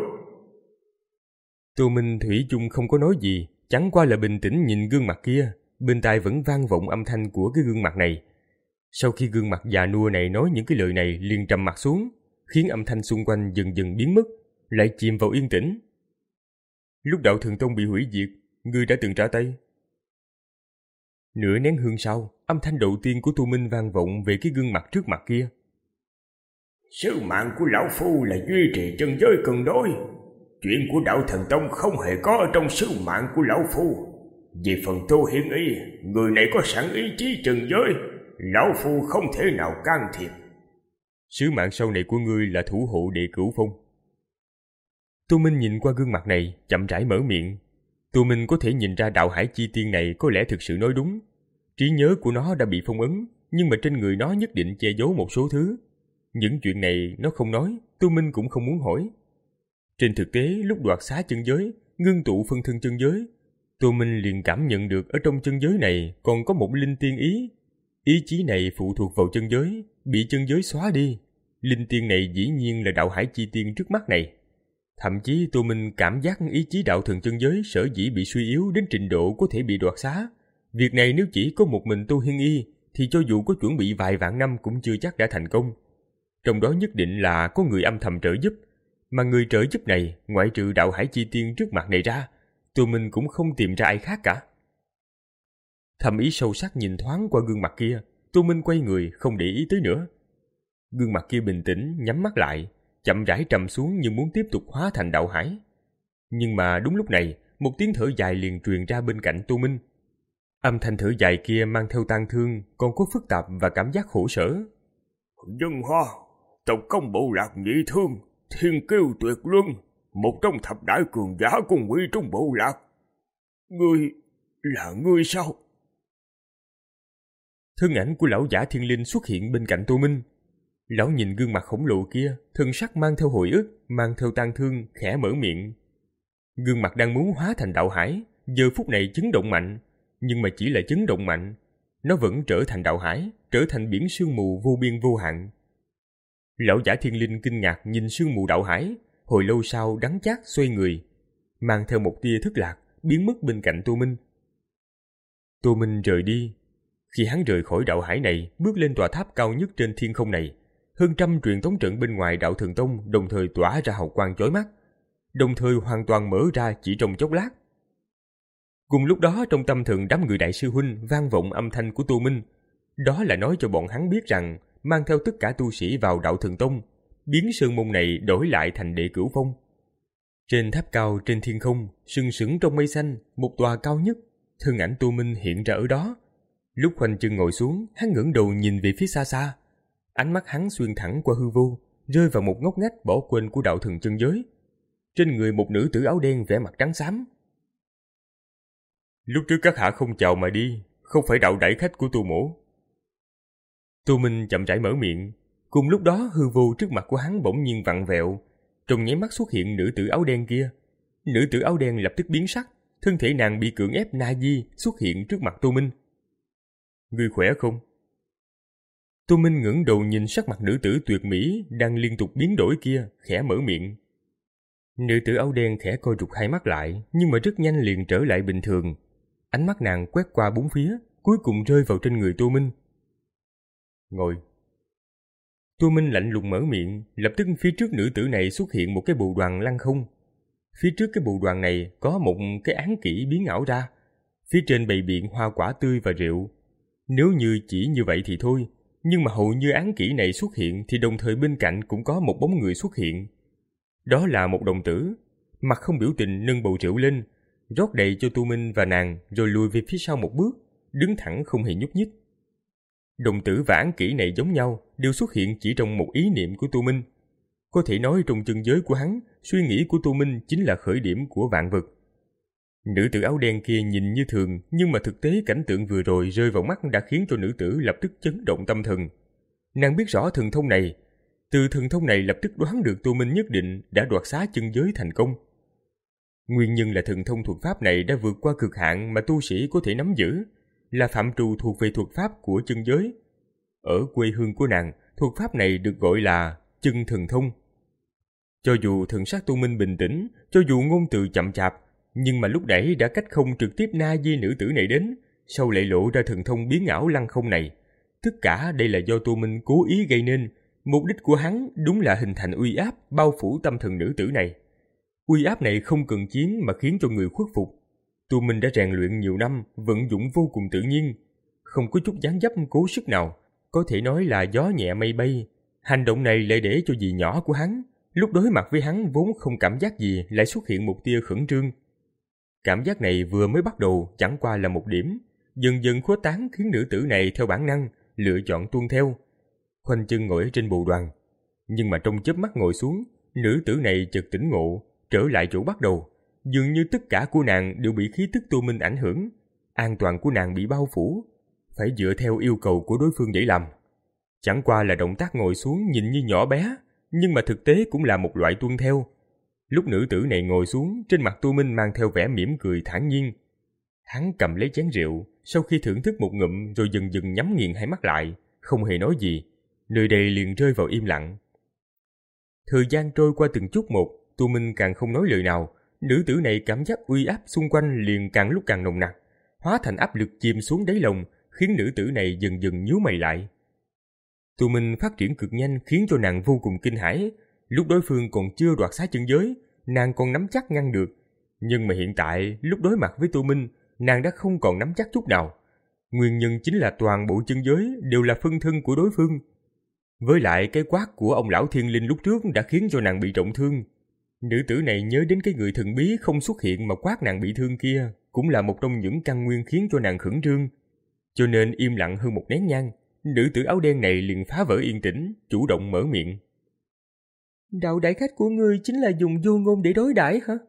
Tô Minh thủy chung không có nói gì, chẳng qua là bình tĩnh nhìn gương mặt kia, bên tai vẫn vang vọng âm thanh của cái gương mặt này. Sau khi gương mặt già nua này nói những cái lời này liền trầm mặt xuống, khiến âm thanh xung quanh dần dần biến mất, lại chìm vào yên tĩnh. Lúc đạo Thần Tông bị hủy diệt, ngươi đã từng ra tay. Nửa nén hương sau, âm thanh đầu tiên của Tô Minh vang vọng về cái gương mặt trước mặt kia. Sứ mạng của lão phu là duy trì chân giới cân đối. Chuyện của đạo Thần Tông không hề có ở trong sứ mạng của lão phu. Về phần Tô Hiên Y, người này có sẵn ý chí trần giới, lão phu không thể nào can thiệp. Sứ mạng sau này của ngươi là thủ hộ Đệ Cửu Phong. Tô Minh nhìn qua gương mặt này, chậm rãi mở miệng. Tô Minh có thể nhìn ra đạo hải chi tiên này có lẽ thực sự nói đúng. Trí nhớ của nó đã bị phong ấn, nhưng mà trên người nó nhất định che giấu một số thứ. Những chuyện này nó không nói, Tô Minh cũng không muốn hỏi. Trên thực tế, lúc đoạt xá chân giới, ngưng tụ phân thân chân giới, Tô Minh liền cảm nhận được ở trong chân giới này còn có một linh tiên ý. Ý chí này phụ thuộc vào chân giới, bị chân giới xóa đi. Linh tiên này dĩ nhiên là đạo hải chi tiên trước mắt này. Thậm chí Tô Minh cảm giác ý chí đạo thần chân giới sở dĩ bị suy yếu đến trình độ có thể bị đoạt xá. Việc này nếu chỉ có một mình Tô Hiên Y thì cho dù có chuẩn bị vài vạn năm cũng chưa chắc đã thành công. Trong đó nhất định là có người âm thầm trợ giúp. Mà người trợ giúp này, ngoại trừ đạo hải chi tiên trước mặt này ra, Tô Minh cũng không tìm ra ai khác cả. Thầm ý sâu sắc nhìn thoáng qua gương mặt kia, Tô Minh quay người không để ý tới nữa. Gương mặt kia bình tĩnh, nhắm mắt lại, chậm rãi trầm xuống như muốn tiếp tục hóa thành đạo hải. Nhưng mà đúng lúc này, một tiếng thở dài liền truyền ra bên cạnh Tô Minh. Âm thanh thở dài kia mang theo tang thương, còn có phức tạp và cảm giác khổ sở. Dân Hoa, tộc công bộ lạc nhị thương, thiên kiêu tuyệt luân, một trong thập đại cường giả của Ngụy Trung bộ lạc. Ngươi là ngươi sao? Thân ảnh của lão giả thiên linh xuất hiện bên cạnh Tô Minh. Lão nhìn gương mặt khổng lồ kia, thân sắc mang theo hồi ức, mang theo tang thương, khẽ mở miệng. Gương mặt đang muốn hóa thành đạo hải, giờ phút này chấn động mạnh, nhưng mà chỉ là chấn động mạnh. Nó vẫn trở thành đạo hải, trở thành biển sương mù vô biên vô hạn. Lão giả thiên linh kinh ngạc nhìn sương mù đạo hải, hồi lâu sau đắng chát xoay người, mang theo một tia thất lạc, biến mất bên cạnh Tô Minh. Tô Minh rời đi. Khi hắn rời khỏi đạo hải này, bước lên tòa tháp cao nhất trên thiên không này, hơn trăm truyền tống trận bên ngoài đạo Thần Tông đồng thời tỏa ra hào quang chói mắt, đồng thời hoàn toàn mở ra chỉ trong chốc lát. Cùng lúc đó trong tâm thần đám người đại sư huynh vang vọng âm thanh của Tô Minh, đó là nói cho bọn hắn biết rằng mang theo tất cả tu sĩ vào đạo Thần Tông, biến sơn môn này đổi lại thành Đệ Cửu Phong. Trên tháp cao trên thiên không, sừng sững trong mây xanh, một tòa cao nhất, thân ảnh Tô Minh hiện ra ở đó. Lúc khoanh chân ngồi xuống, hắn ngẩng đầu nhìn về phía xa xa. Ánh mắt hắn xuyên thẳng qua hư vô, rơi vào một ngóc ngách bỏ quên của đạo thần chân giới. Trên người một nữ tử áo đen vẻ mặt trắng xám. Lúc trước các hạ không chào mà đi, không phải đạo đãi khách của Tô mỗ. Tô Minh chậm rãi mở miệng. Cùng lúc đó hư vô trước mặt của hắn bỗng nhiên vặn vẹo, trong nháy mắt xuất hiện nữ tử áo đen kia. Nữ tử áo đen lập tức biến sắc, thân thể nàng bị cưỡng ép na di xuất hiện trước mặt Tô Minh. Ngươi khỏe không? Tô Minh ngẩng đầu nhìn sắc mặt nữ tử tuyệt mỹ đang liên tục biến đổi kia, khẽ mở miệng. Nữ tử áo đen khẽ co rụt hai mắt lại, nhưng mà rất nhanh liền trở lại bình thường. Ánh mắt nàng quét qua bốn phía, cuối cùng rơi vào trên người Tô Minh. Ngồi. Tô Minh lạnh lùng mở miệng, lập tức phía trước nữ tử này xuất hiện một cái bồ đoàn lăng không. Phía trước cái bồ đoàn này có một cái án kỷ biến ảo ra, phía trên bày biện hoa quả tươi và rượu. Nếu như chỉ như vậy thì thôi, nhưng mà hầu như án kỷ này xuất hiện thì đồng thời bên cạnh cũng có một bóng người xuất hiện. Đó là một đồng tử, mặt không biểu tình nâng bầu rượu lên, rót đầy cho Tô Minh và nàng rồi lùi về phía sau một bước, đứng thẳng không hề nhúc nhích. Đồng tử và án kỷ này giống nhau, đều xuất hiện chỉ trong một ý niệm của Tô Minh. Có thể nói trong chân giới của hắn, suy nghĩ của Tô Minh chính là khởi điểm của vạn vật. Nữ tử áo đen kia nhìn như thường, nhưng mà thực tế cảnh tượng vừa rồi rơi vào mắt đã khiến cho nữ tử lập tức chấn động tâm thần. Nàng biết rõ thần thông này, từ thần thông này lập tức đoán được Tô Minh nhất định đã đoạt xá chân giới thành công. Nguyên nhân là thần thông thuật pháp này đã vượt qua cực hạn mà tu sĩ có thể nắm giữ, là phạm trù thuộc về thuật pháp của chân giới. Ở quê hương của nàng, Thuật pháp này được gọi là chân thần thông. Cho dù thần sắc Tu Minh bình tĩnh, cho dù ngôn từ chậm chạp, nhưng mà lúc nãy đã cách không trực tiếp na di nữ tử này đến, sau lại lộ ra thần thông biến ảo lăng không này. Tất cả đây là do Tu Minh cố ý gây nên. Mục đích của hắn đúng là hình thành uy áp bao phủ tâm thần nữ tử này. Uy áp này không cần chiến mà khiến cho người khuất phục. Tu Minh đã rèn luyện nhiều năm, vận dụng vô cùng tự nhiên, không có chút dáng dấp cố sức nào, có thể nói là gió nhẹ mây bay. Hành động này lại để cho dì nhỏ của hắn, lúc đối mặt với hắn vốn không cảm giác gì, lại xuất hiện một tia khẩn trương. Cảm giác này vừa mới bắt đầu chẳng qua là một điểm, dần dần khuếch tán khiến nữ tử này theo bản năng lựa chọn tuân theo. Khoanh chân ngồi ở trên bồ đoàn, nhưng mà trong chớp mắt ngồi xuống, nữ tử này chợt tỉnh ngộ, trở lại chỗ bắt đầu. Dường như tất cả của nàng đều bị khí tức Tu Minh ảnh hưởng, an toàn của nàng bị bao phủ, phải dựa theo yêu cầu của đối phương để làm. Chẳng qua là động tác ngồi xuống nhìn như nhỏ bé, nhưng mà thực tế cũng là một loại tuân theo. Lúc nữ tử này ngồi xuống, trên mặt Tu Minh mang theo vẻ mỉm cười thản nhiên. Hắn cầm lấy chén rượu, sau khi thưởng thức một ngụm rồi dần dần nhắm nghiền hai mắt lại, không hề nói gì. Nơi đây liền rơi vào im lặng. Thời gian trôi qua từng chút một, Tu Minh càng không nói lời nào. Nữ tử này cảm giác uy áp xung quanh liền càng lúc càng nồng nặc, hóa thành áp lực chìm xuống đáy lòng, khiến nữ tử này dần dần nhíu mày lại. Tu Minh phát triển cực nhanh khiến cho nàng vô cùng kinh hãi. Lúc đối phương còn chưa đoạt xá chân giới, nàng còn nắm chắc ngăn được. Nhưng mà hiện tại, lúc đối mặt với Tu Minh, nàng đã không còn nắm chắc chút nào. Nguyên nhân chính là toàn bộ chân giới đều là phân thân của đối phương. Với lại cái quát của ông lão thiên linh lúc trước đã khiến cho nàng bị trọng thương. Nữ tử này nhớ đến cái người thần bí không xuất hiện mà quát nàng bị thương kia, cũng là một trong những căn nguyên khiến cho nàng khẩn trương. Cho nên im lặng hơn một nén nhang, nữ tử áo đen này liền phá vỡ yên tĩnh, chủ động mở miệng. Đạo đại khách của ngươi chính là dùng vô ngôn để đối đãi hả?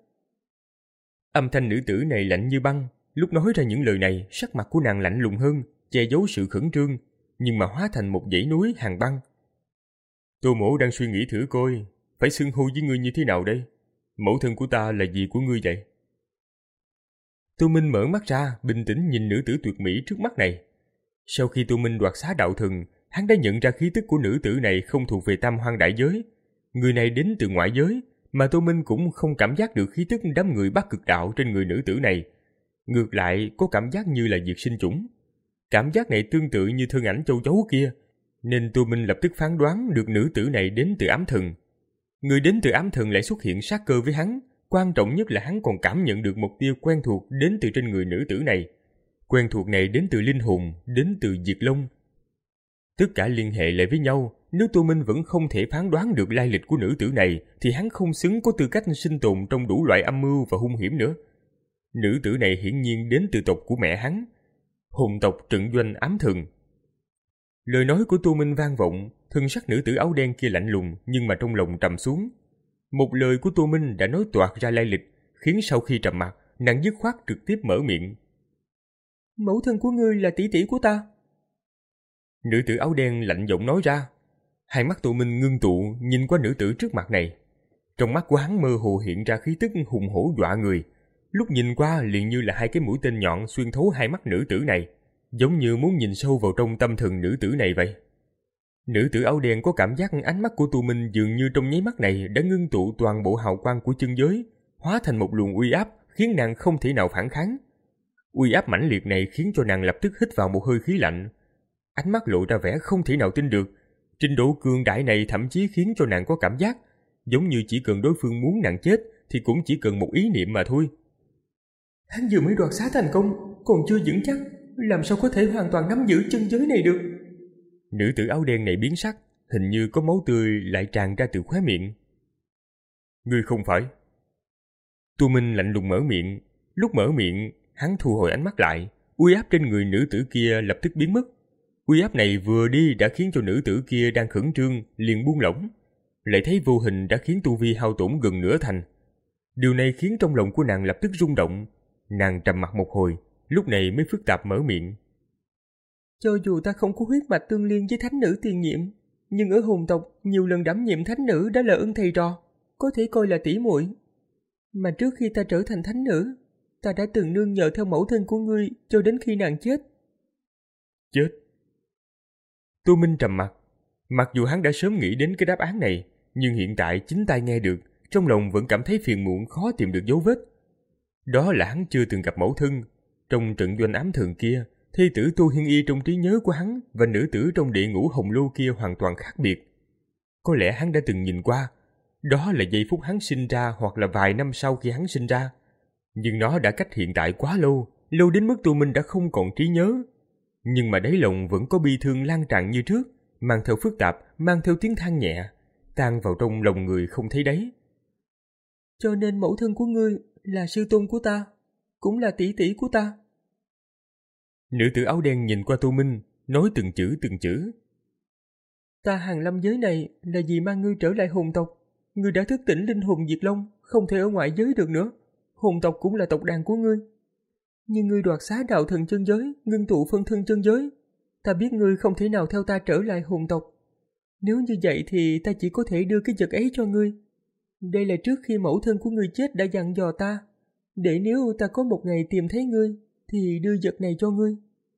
Âm thanh nữ tử này lạnh như băng, lúc nói ra những lời này, sắc mặt của nàng lạnh lùng hơn, che giấu sự khẩn trương, nhưng mà hóa thành một dãy núi hàng băng. Tô mỗ đang suy nghĩ thử coi, phải xưng hô với ngươi như thế nào đây? Mẫu thân của ta là gì của ngươi vậy? Tô Minh mở mắt ra, bình tĩnh nhìn nữ tử tuyệt mỹ trước mắt này. Sau khi Tô Minh đoạt xá đạo thần, hắn đã nhận ra khí tức của nữ tử này không thuộc về tam hoang đại giới. Người này đến từ ngoại giới, mà Tô Minh cũng không cảm giác được khí tức đám người Bắc Cực đạo trên người nữ tử này. Ngược lại, có cảm giác như là diệt sinh chủng. Cảm giác này tương tự như thân ảnh châu chấu kia, nên Tô Minh lập tức phán đoán được nữ tử này đến từ ám thần. Người đến từ ám thần lại xuất hiện sát cơ với hắn, quan trọng nhất là hắn còn cảm nhận được một tia quen thuộc đến từ trên người nữ tử này. Quen thuộc này đến từ linh hồn, đến từ Diệt Long. Tất cả liên hệ lại với nhau, nếu Tô Minh vẫn không thể phán đoán được lai lịch của nữ tử này thì hắn không xứng có tư cách sinh tồn trong đủ loại âm mưu và hung hiểm nữa. Nữ tử này hiển nhiên đến từ tộc của mẹ hắn, hồn tộc trận doanh ám thần. Lời nói của Tô Minh vang vọng, thân sắc nữ tử áo đen kia lạnh lùng nhưng mà trong lòng trầm xuống. Một lời của Tô Minh đã nói toạc ra lai lịch, khiến sau khi trầm mặt, nàng dứt khoát trực tiếp mở miệng. Mẫu thân của ngươi là tỷ tỷ của ta. Nữ tử áo đen lạnh giọng nói ra. Hai mắt Tô Minh ngưng tụ nhìn qua nữ tử trước mặt này. Trong mắt của hắn mơ hồ hiện ra khí tức hùng hổ dọa người. Lúc nhìn qua liền như là hai cái mũi tên nhọn xuyên thấu hai mắt nữ tử này, giống như muốn nhìn sâu vào trong tâm thần nữ tử này vậy. Nữ tử áo đen có cảm giác ánh mắt của Tô Minh dường như trong nháy mắt này đã ngưng tụ toàn bộ hào quang của chân giới, hóa thành một luồng uy áp khiến nàng không thể nào phản kháng. Uy áp mãnh liệt này khiến cho nàng lập tức hít vào một hơi khí lạnh. Ánh mắt lộ ra vẻ không thể nào tin được. Trình độ cường đại này thậm chí khiến cho nàng có cảm giác giống như chỉ cần đối phương muốn nàng chết thì cũng chỉ cần một ý niệm mà thôi. Hắn vừa mới đoạt xá thành công, còn chưa vững chắc, làm sao có thể hoàn toàn nắm giữ chân giới này được? Nữ tử áo đen này biến sắc, hình như có máu tươi lại tràn ra từ khóe miệng. Ngươi không phải. Tô Minh lạnh lùng mở miệng. Lúc mở miệng, hắn thu hồi ánh mắt lại, uy áp trên người nữ tử kia lập tức biến mất. Uy áp này vừa đi đã khiến cho nữ tử kia đang khẩn trương liền buông lỏng, lại thấy vô hình đã khiến tu vi hao tổn gần nửa thành. Điều này khiến trong lòng của nàng lập tức rung động. Nàng trầm mặc một hồi, lúc này mới phức tạp mở miệng. Cho dù ta không có huyết mạch tương liên với thánh nữ tiền nhiệm, nhưng ở hồn tộc nhiều lần đảm nhiệm thánh nữ đã là ơn thầy trò, có thể coi là tỷ muội. Mà trước khi ta trở thành thánh nữ, ta đã từng nương nhờ theo mẫu thân của ngươi cho đến khi nàng chết. Chết? Tô Minh trầm mặt, Mặc dù hắn đã sớm nghĩ đến cái đáp án này, nhưng hiện tại chính tai nghe được, trong lòng vẫn cảm thấy phiền muộn khó tìm được dấu vết. Đó là hắn chưa từng gặp mẫu thân. Trong trận doanh ám thường kia, thê tử Tô Hiên Y trong trí nhớ của hắn và nữ tử trong địa ngũ hồng lô kia hoàn toàn khác biệt. Có lẽ hắn đã từng nhìn qua, đó là giây phút hắn sinh ra hoặc là vài năm sau khi hắn sinh ra. Nhưng nó đã cách hiện tại quá lâu, lâu đến mức Tô Minh đã không còn trí nhớ. Nhưng mà đáy lòng vẫn có bi thương lan tràn như trước, mang theo phức tạp, mang theo tiếng than nhẹ, tan vào trong lòng người không thấy đáy. Cho nên mẫu thân của ngươi là sư tôn của ta, cũng là tỷ tỷ của ta. Nữ tử áo đen nhìn qua Tô Minh, nói từng chữ từng chữ. Ta hàng lâm giới này là vì mang ngươi trở lại hồn tộc. Ngươi đã thức tỉnh linh hồn Diệt Long, không thể ở ngoại giới được nữa. Hồn tộc cũng là tộc đàn của ngươi. Nhưng ngươi đoạt xá đạo thần chân giới, ngưng tụ phân thân chân giới. Ta biết ngươi không thể nào theo ta trở lại hồn tộc. Nếu như vậy thì ta chỉ có thể đưa cái vật ấy cho ngươi. Đây là trước khi mẫu thân của ngươi chết đã dặn dò ta, để nếu ta có một ngày tìm thấy ngươi, thì đưa vật này cho ngươi.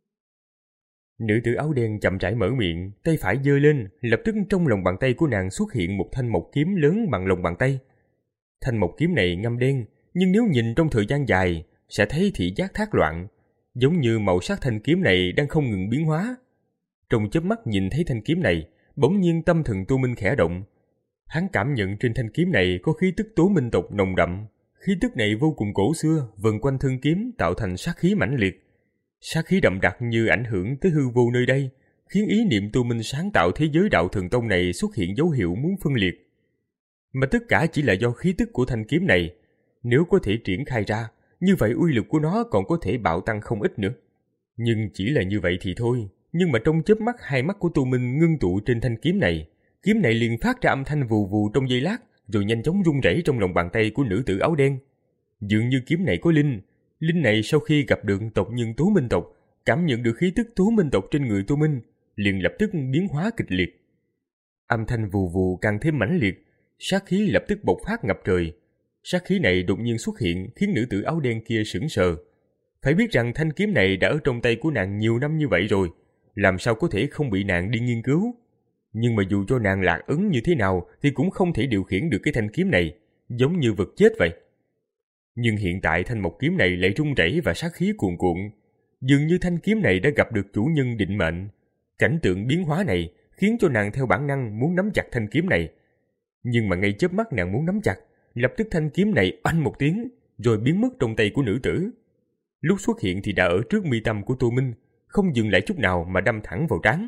Nữ tử áo đen chậm rãi mở miệng, tay phải giơ lên, lập tức trong lòng bàn tay của nàng xuất hiện một thanh mộc kiếm lớn bằng lòng bàn tay. Thanh mộc kiếm này ngăm đen, nhưng nếu nhìn trong thời gian dài, sẽ thấy thị giác thác loạn, giống như màu sắc thanh kiếm này đang không ngừng biến hóa. Trong chớp mắt nhìn thấy thanh kiếm này, bỗng nhiên tâm thần Tô Minh khẽ động. Hắn cảm nhận trên thanh kiếm này có khí tức Tố Minh tộc nồng đậm, khí tức này vô cùng cổ xưa, vần quanh thân kiếm tạo thành sát khí mãnh liệt. Sát khí đậm đặc như ảnh hưởng tới hư vô nơi đây, khiến ý niệm Tô Minh sáng tạo thế giới đạo thần tông này xuất hiện dấu hiệu muốn phân liệt. Mà tất cả chỉ là do khí tức của thanh kiếm này, nếu có thể triển khai ra, như vậy uy lực của nó còn có thể bạo tăng không ít nữa. Nhưng chỉ là như vậy thì thôi, nhưng mà trong chớp mắt hai mắt của Tô Minh ngưng tụ trên thanh kiếm này, kiếm này liền phát ra âm thanh vù vù trong giây lát, rồi nhanh chóng rung rẩy trong lòng bàn tay của nữ tử áo đen. Dường như kiếm này có linh, linh này sau khi gặp được tộc nhân Tố Minh tộc, cảm nhận được khí tức Tố Minh tộc trên người Tô Minh, liền lập tức biến hóa kịch liệt. Âm thanh vù vù càng thêm mãnh liệt, sát khí lập tức bộc phát ngập trời. Sát khí này đột nhiên xuất hiện khiến nữ tử áo đen kia sững sờ. Phải biết rằng thanh kiếm này đã ở trong tay của nàng nhiều năm như vậy rồi, làm sao có thể không bị nàng đi nghiên cứu. Nhưng mà dù cho nàng lạc ấn như thế nào thì cũng không thể điều khiển được cái thanh kiếm này, giống như vật chết vậy. Nhưng hiện tại thanh mộc kiếm này lại rung rẩy và sát khí cuồn cuộn, dường như thanh kiếm này đã gặp được chủ nhân định mệnh. Cảnh tượng biến hóa này khiến cho nàng theo bản năng muốn nắm chặt thanh kiếm này. Nhưng mà ngay chớp mắt nàng muốn nắm chặt, lập tức thanh kiếm này oanh một tiếng, rồi biến mất trong tay của nữ tử. Lúc xuất hiện thì đã ở trước mi tâm của Tô Minh, không dừng lại chút nào mà đâm thẳng vào trán.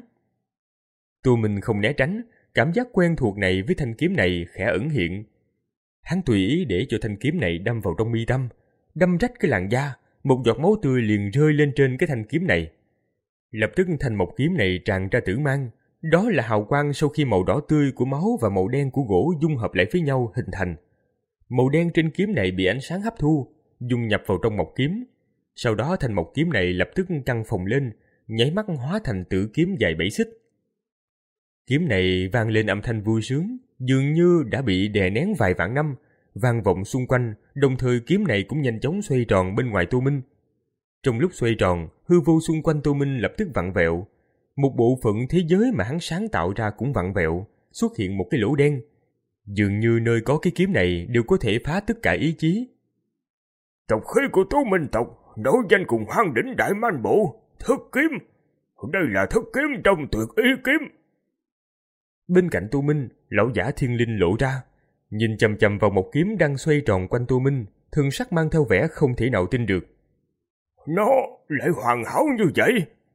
Tô Minh không né tránh, cảm giác quen thuộc này với thanh kiếm này khẽ ẩn hiện. Hắn tùy ý để cho thanh kiếm này đâm vào trong mi tâm, đâm rách cái làn da, một giọt máu tươi liền rơi lên trên cái thanh kiếm này. Lập tức thanh mộc kiếm này tràn ra tử mang, đó là hào quang sau khi màu đỏ tươi của máu và màu đen của gỗ dung hợp lại với nhau hình thành. Màu đen trên kiếm này bị ánh sáng hấp thu, dung nhập vào trong mộc kiếm. Sau đó thanh mộc kiếm này lập tức căng phồng lên, nháy mắt hóa thành tử kiếm dài bảy xích. Kiếm này vang lên âm thanh vui sướng, dường như đã bị đè nén vài vạn năm, vang vọng xung quanh, đồng thời kiếm này cũng nhanh chóng xoay tròn bên ngoài Tô Minh. Trong lúc xoay tròn, hư vô xung quanh Tô Minh lập tức vặn vẹo. Một bộ phận thế giới mà hắn sáng tạo ra cũng vặn vẹo, xuất hiện một cái lỗ đen. Dường như nơi có cái kiếm này đều có thể phá tất cả ý chí. Tộc khí của Tố Minh tộc, nổi danh cùng Hoang Đỉnh Đại Man Bộ, Thức Kiếm. Đây là Thức Kiếm trong Tuyệt Ý Kiếm. Bên cạnh Tô Minh, lão giả Thiên Linh lộ ra, nhìn chằm chằm vào một kiếm đang xoay tròn quanh Tô Minh, thần sắc mang theo vẻ không thể nào tin được. Nó lại hoàn hảo như vậy.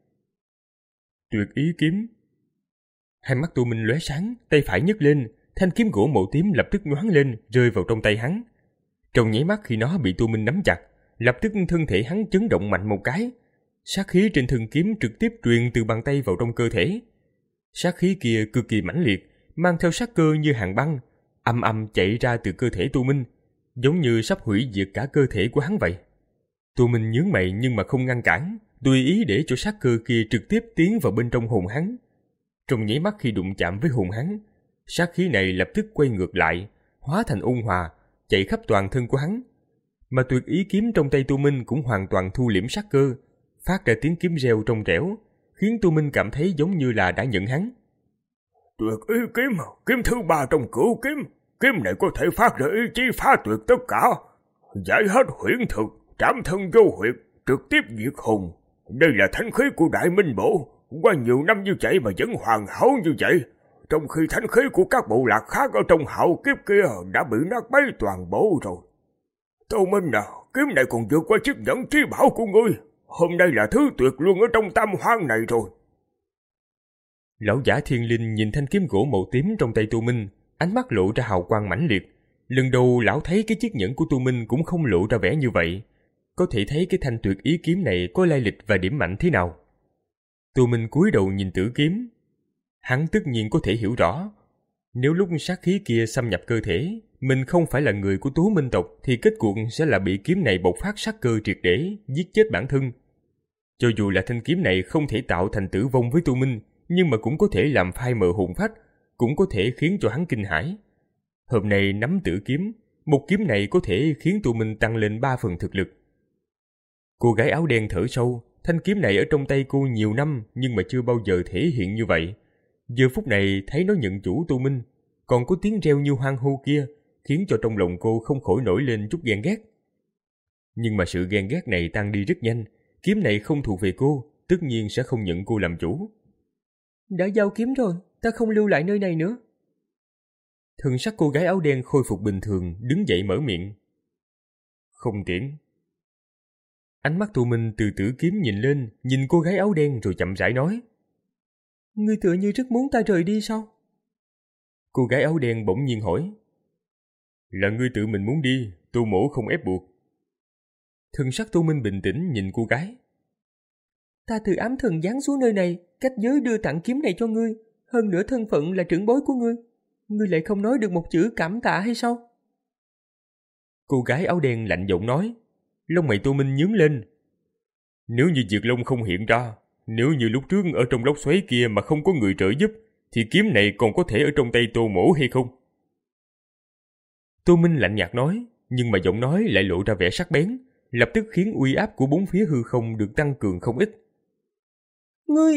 Tuyệt Ý Kiếm. Hai mắt Tô Minh lóe sáng, tay phải nhấc lên, thanh kiếm gỗ màu tím lập tức nhoáng lên, rơi vào trong tay hắn. Trong nháy mắt khi nó bị Tô Minh nắm chặt, lập tức thân thể hắn chấn động mạnh một cái. Sát khí trên thân kiếm trực tiếp truyền từ bàn tay vào trong cơ thể. Sát khí kia cực kỳ mãnh liệt, mang theo sát cơ như hàng băng, âm âm chạy ra từ cơ thể Tô Minh, giống như sắp hủy diệt cả cơ thể của hắn vậy. Tô Minh nhướng mày nhưng mà không ngăn cản, tùy ý để cho sát cơ kia trực tiếp tiến vào bên trong hồn hắn. Trong nháy mắt khi đụng chạm với hồn hắn, sát khí này lập tức quay ngược lại, hóa thành ôn hòa, chạy khắp toàn thân của hắn. Mà Tuyệt Ý Kiếm trong tay Tô Minh cũng hoàn toàn thu liễm sát cơ, phát ra tiếng kiếm reo trong trẻo, khiến Tô Minh cảm thấy giống như là đã nhận hắn. Tuyệt ý kiếm, kiếm thứ ba trong cửu kiếm. Kiếm này có thể phát ra ý chí phá tuyệt tất cả, giải hết huyễn thực, trảm thân vô huyệt, trực tiếp diệt hùng. Đây là thánh khí của Đại Minh Bộ, qua nhiều năm như vậy mà vẫn hoàn hảo như vậy, trong khi thánh khí của các bộ lạc khác ở trong hạo kiếp kia đã bị nát bấy toàn bộ rồi. Tô Minh à, kiếm này còn vượt qua chiếc nhẫn trí bảo của ngươi. Hôm nay là thứ tuyệt luôn ở trong tam hoang này rồi. Lão giả Thiên Linh nhìn thanh kiếm gỗ màu tím trong tay Tô Minh, ánh mắt lộ ra hào quang mãnh liệt. Lần đầu lão thấy cái chiếc nhẫn của Tô Minh cũng không lộ ra vẻ như vậy. Có thể thấy cái thanh tuyệt ý kiếm này có lai lịch và điểm mạnh thế nào. Tô Minh cúi đầu nhìn tử kiếm. Hắn tất nhiên có thể hiểu rõ, nếu lúc sát khí kia xâm nhập cơ thể, mình không phải là người của Tố Minh tộc thì kết cuộc sẽ là bị kiếm này bộc phát sát cơ triệt để, giết chết bản thân. Cho dù là thanh kiếm này không thể tạo thành tử vong với Tô Minh, nhưng mà cũng có thể làm phai mờ hồn phách, cũng có thể khiến cho hắn kinh hãi. Hôm nay nắm tử kiếm, một kiếm này có thể khiến Tô Minh tăng lên ba phần thực lực. Cô gái áo đen thở sâu, thanh kiếm này ở trong tay cô nhiều năm nhưng mà chưa bao giờ thể hiện như vậy. Giờ phút này thấy nó nhận chủ Tô Minh, còn có tiếng reo như hoang hô kia, khiến cho trong lòng cô không khỏi nổi lên chút ghen ghét. Nhưng mà sự ghen ghét này tan đi rất nhanh, kiếm này không thuộc về cô, tất nhiên sẽ không nhận cô làm chủ. Đã giao kiếm rồi, ta không lưu lại nơi này nữa. Thần sắc cô gái áo đen khôi phục bình thường, đứng dậy mở miệng. Không tiễn. Ánh mắt Tô Minh từ tử kiếm nhìn lên, nhìn cô gái áo đen rồi chậm rãi nói. Ngươi tựa như rất muốn ta rời đi sao? Cô gái áo đen bỗng nhiên hỏi. Là ngươi tự mình muốn đi, Tô mỗ không ép buộc. Thần sắc Tô Minh bình tĩnh nhìn cô gái. Ta từ ám thần giáng xuống nơi này, cách giới đưa tặng kiếm này cho ngươi, hơn nữa thân phận là trưởng bối của ngươi. Ngươi lại không nói được một chữ cảm tạ hay sao? Cô gái áo đen lạnh giọng nói. Lông mày Tô Minh nhướng lên. Nếu như Diệt Long không hiện ra, nếu như lúc trước ở trong lốc xoáy kia mà không có người trợ giúp, thì kiếm này còn có thể ở trong tay Tô mỗ hay không? Tô Minh lạnh nhạt nói, nhưng mà giọng nói lại lộ ra vẻ sắc bén, lập tức khiến uy áp của bốn phía hư không được tăng cường không ít. Ngươi...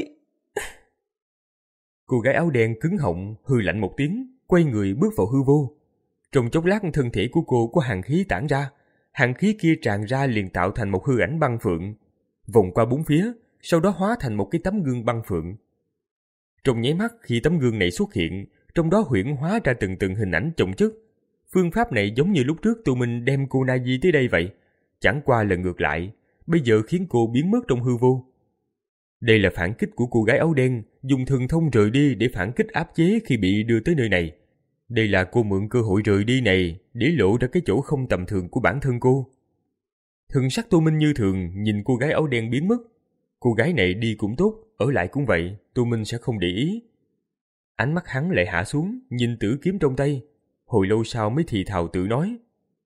Cô gái áo đen cứng họng, hư lạnh một tiếng, quay người bước vào hư vô. Trong chốc lát thân thể của cô có hàn khí tản ra, hàn khí kia tràn ra liền tạo thành một hư ảnh băng phượng, vòng qua bốn phía, sau đó hóa thành một cái tấm gương băng phượng. Trong nháy mắt khi tấm gương này xuất hiện, trong đó huyễn hóa ra từng từng hình ảnh chồng chất. Phương pháp này giống như lúc trước Tô Minh đem cô Na Di tới đây vậy, chẳng qua là ngược lại, bây giờ khiến cô biến mất trong hư vô. Đây là phản kích của cô gái áo đen, dùng thần thông rời đi để phản kích áp chế khi bị đưa tới nơi này. Đây là cô mượn cơ hội rời đi này để lộ ra cái chỗ không tầm thường của bản thân cô. Thần sắc Tô Minh như thường nhìn cô gái áo đen biến mất. Cô gái này đi cũng tốt, ở lại cũng vậy, Tô Minh sẽ không để ý. Ánh mắt hắn lại hạ xuống, nhìn tử kiếm trong tay. Hồi lâu sau mới thì thào tự nói.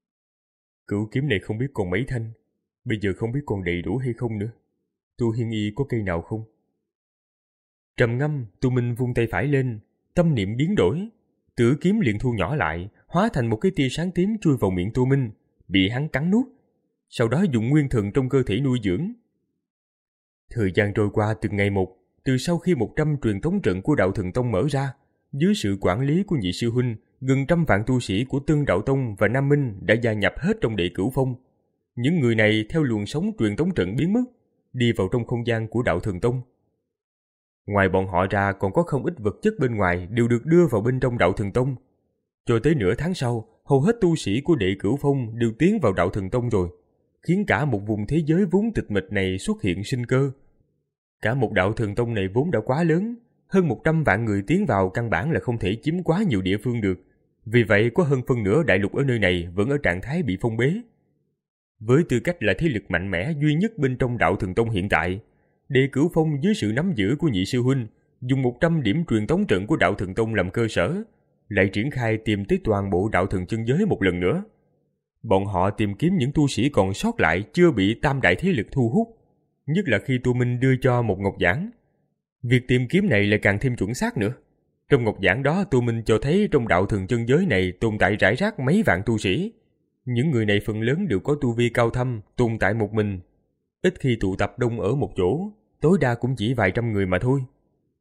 Cửu kiếm này không biết còn mấy thanh, bây giờ không biết còn đầy đủ hay không nữa. Tu Hiên Y có cây nào không? Trầm ngâm, Tô Minh vung tay phải lên, tâm niệm biến đổi. Tử kiếm liền thu nhỏ lại, hóa thành một cái tia sáng tím chui vào miệng Tô Minh, bị hắn cắn nuốt. Sau đó dùng nguyên thần trong cơ thể nuôi dưỡng. Thời gian trôi qua từng ngày một, từ sau khi một trăm truyền tống trận của Đạo Thần Tông mở ra, dưới sự quản lý của nhị sư huynh, gần trăm vạn tu sĩ của Tương Đạo Tông và Nam Minh đã gia nhập hết trong Đệ Cửu Phong. Những người này theo luồng sống truyền tống trận biến mất, đi vào trong không gian của Đạo Thần Tông. Ngoài bọn họ ra còn có không ít vật chất bên ngoài đều được đưa vào bên trong Đạo Thần Tông. Cho tới nửa tháng sau, hầu hết tu sĩ của Đệ Cửu Phong đều tiến vào Đạo Thần Tông rồi, khiến cả một vùng thế giới vốn tịch mịch này xuất hiện sinh cơ. Cả một Đạo Thần Tông này vốn đã quá lớn, hơn một trăm vạn người tiến vào căn bản là không thể chiếm quá nhiều địa phương được. Vì vậy có hơn phân nửa đại lục ở nơi này vẫn ở trạng thái bị phong bế. Với tư cách là thế lực mạnh mẽ duy nhất bên trong Đạo Thần Tông hiện tại, Đệ Cửu Phong dưới sự nắm giữ của nhị sư huynh, dùng một trăm điểm truyền tống trận của Đạo Thần Tông làm cơ sở, lại triển khai tìm tới toàn bộ Đạo Thần chân giới một lần nữa. Bọn họ tìm kiếm những tu sĩ còn sót lại chưa bị tam đại thế lực thu hút, nhất là khi Tô Minh đưa cho một ngọc giản. Việc tìm kiếm này lại càng thêm chuẩn xác nữa. Trong ngọc giản đó, Tô Minh cho thấy trong Đạo Thần chân giới này tồn tại rải rác mấy vạn tu sĩ. Những người này phần lớn đều có tu vi cao thâm, tồn tại một mình. Ít khi tụ tập đông ở một chỗ, tối đa cũng chỉ vài trăm người mà thôi.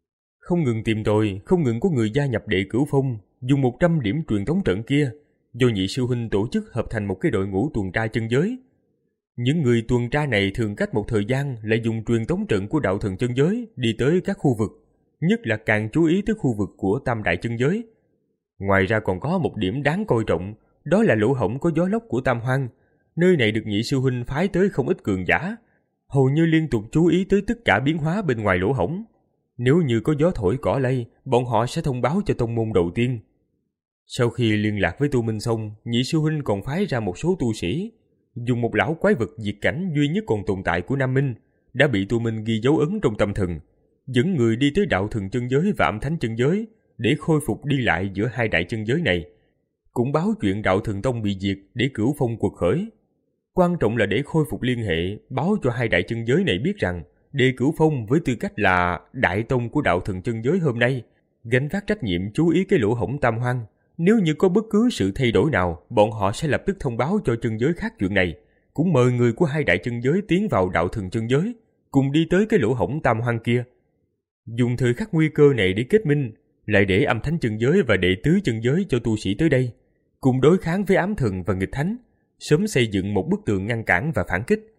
Không ngừng tìm tòi, không ngừng có người gia nhập đệ cửu phong, dùng một trăm điểm truyền tống trận kia, do nhị sư huynh tổ chức hợp thành một cái đội ngũ tuần tra chân giới. Những người tuần tra này thường cách một thời gian lại dùng truyền tống trận của đạo thần chân giới đi tới các khu vực, nhất là càng chú ý tới khu vực của tam đại chân giới. Ngoài ra còn có một điểm đáng coi trọng, đó là lỗ hổng có gió lốc của Tam Hoang. Nơi này được nhị sư huynh phái tới không ít cường giả, hầu như liên tục chú ý tới tất cả biến hóa bên ngoài lỗ hổng. Nếu như có gió thổi cỏ lay, bọn họ sẽ thông báo cho tông môn đầu tiên. Sau khi liên lạc với Tu Minh xong, nhị sư huynh còn phái ra một số tu sĩ, dùng một lão quái vật diệt cảnh duy nhất còn tồn tại của Nam Minh, đã bị Tu Minh ghi dấu ấn trong tâm thần, dẫn người đi tới đạo thần chân giới và âm thánh chân giới để khôi phục đi lại giữa hai đại chân giới này. Cũng báo chuyện đạo thần tông bị diệt để cửu phong quật khởi. Quan trọng là để khôi phục liên hệ, báo cho hai đại chân giới này biết rằng Đề Cửu Phong với tư cách là đại tông của đạo thần chân giới hôm nay, gánh vác trách nhiệm chú ý cái lỗ hổng Tam Hoang. Nếu như có bất cứ sự thay đổi nào, bọn họ sẽ lập tức thông báo cho chân giới khác chuyện này, cũng mời người của hai đại chân giới tiến vào đạo thần chân giới, cùng đi tới cái lỗ hổng Tam Hoang kia. Dùng thời khắc nguy cơ này để kết minh, lại để âm thánh chân giới và đệ tứ chân giới cho tu sĩ tới đây, cùng đối kháng với ám thần và nghịch thánh, sớm xây dựng một bức tường ngăn cản và phản kích.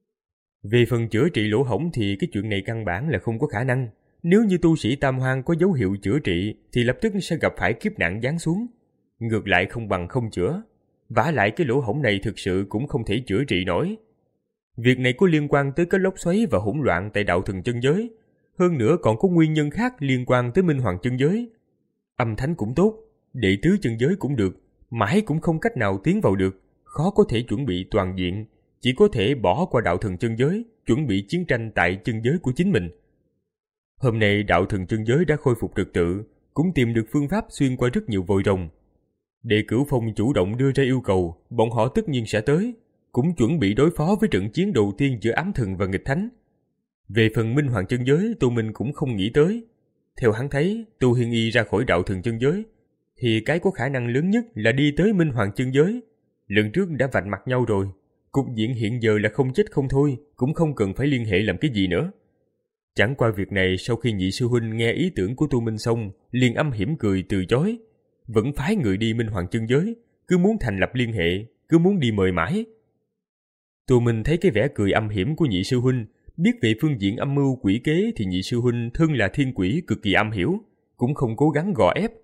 Về phần chữa trị lỗ hổng thì cái chuyện này căn bản là không có khả năng. Nếu như tu sĩ Tam Hoang có dấu hiệu chữa trị thì lập tức sẽ gặp phải kiếp nạn giáng xuống. Ngược lại không bằng không chữa. Vả lại cái lỗ hổng này thực sự cũng không thể chữa trị nổi. Việc này có liên quan tới cái lốc xoáy và hỗn loạn tại đạo thần chân giới. Hơn nữa còn có nguyên nhân khác liên quan tới Minh Hoàng chân giới. Âm thánh cũng tốt, đệ tứ chân giới cũng được, mãi cũng không cách nào tiến vào được, khó có thể chuẩn bị toàn diện, chỉ có thể bỏ qua đạo thần chân giới, chuẩn bị chiến tranh tại chân giới của chính mình. Hôm nay đạo thần chân giới đã khôi phục trật tự, cũng tìm được phương pháp xuyên qua rất nhiều vòi rồng. Đệ Cửu Phong chủ động đưa ra yêu cầu, bọn họ tất nhiên sẽ tới, cũng chuẩn bị đối phó với trận chiến đầu tiên giữa ám thần và nghịch thánh. Về phần Minh Hoàng chân giới, Tu Minh cũng không nghĩ tới. Theo hắn thấy, Tu Hiên Y ra khỏi đạo thần chân giới, thì cái có khả năng lớn nhất là đi tới Minh Hoàng chân giới. Lần trước đã vạch mặt nhau rồi, cục diện hiện giờ là không chết không thôi, cũng không cần phải liên hệ làm cái gì nữa. Chẳng qua việc này sau khi nhị sư huynh nghe ý tưởng của Tu Minh xong, liền âm hiểm cười từ chối, vẫn phái người đi Minh Hoàng chân giới, cứ muốn thành lập liên hệ, cứ muốn đi mời mãi. Tu Minh thấy cái vẻ cười âm hiểm của nhị sư huynh, biết về phương diện âm mưu quỷ kế thì nhị sư huynh thân là thiên quỷ cực kỳ am hiểu, cũng không cố gắng gò ép.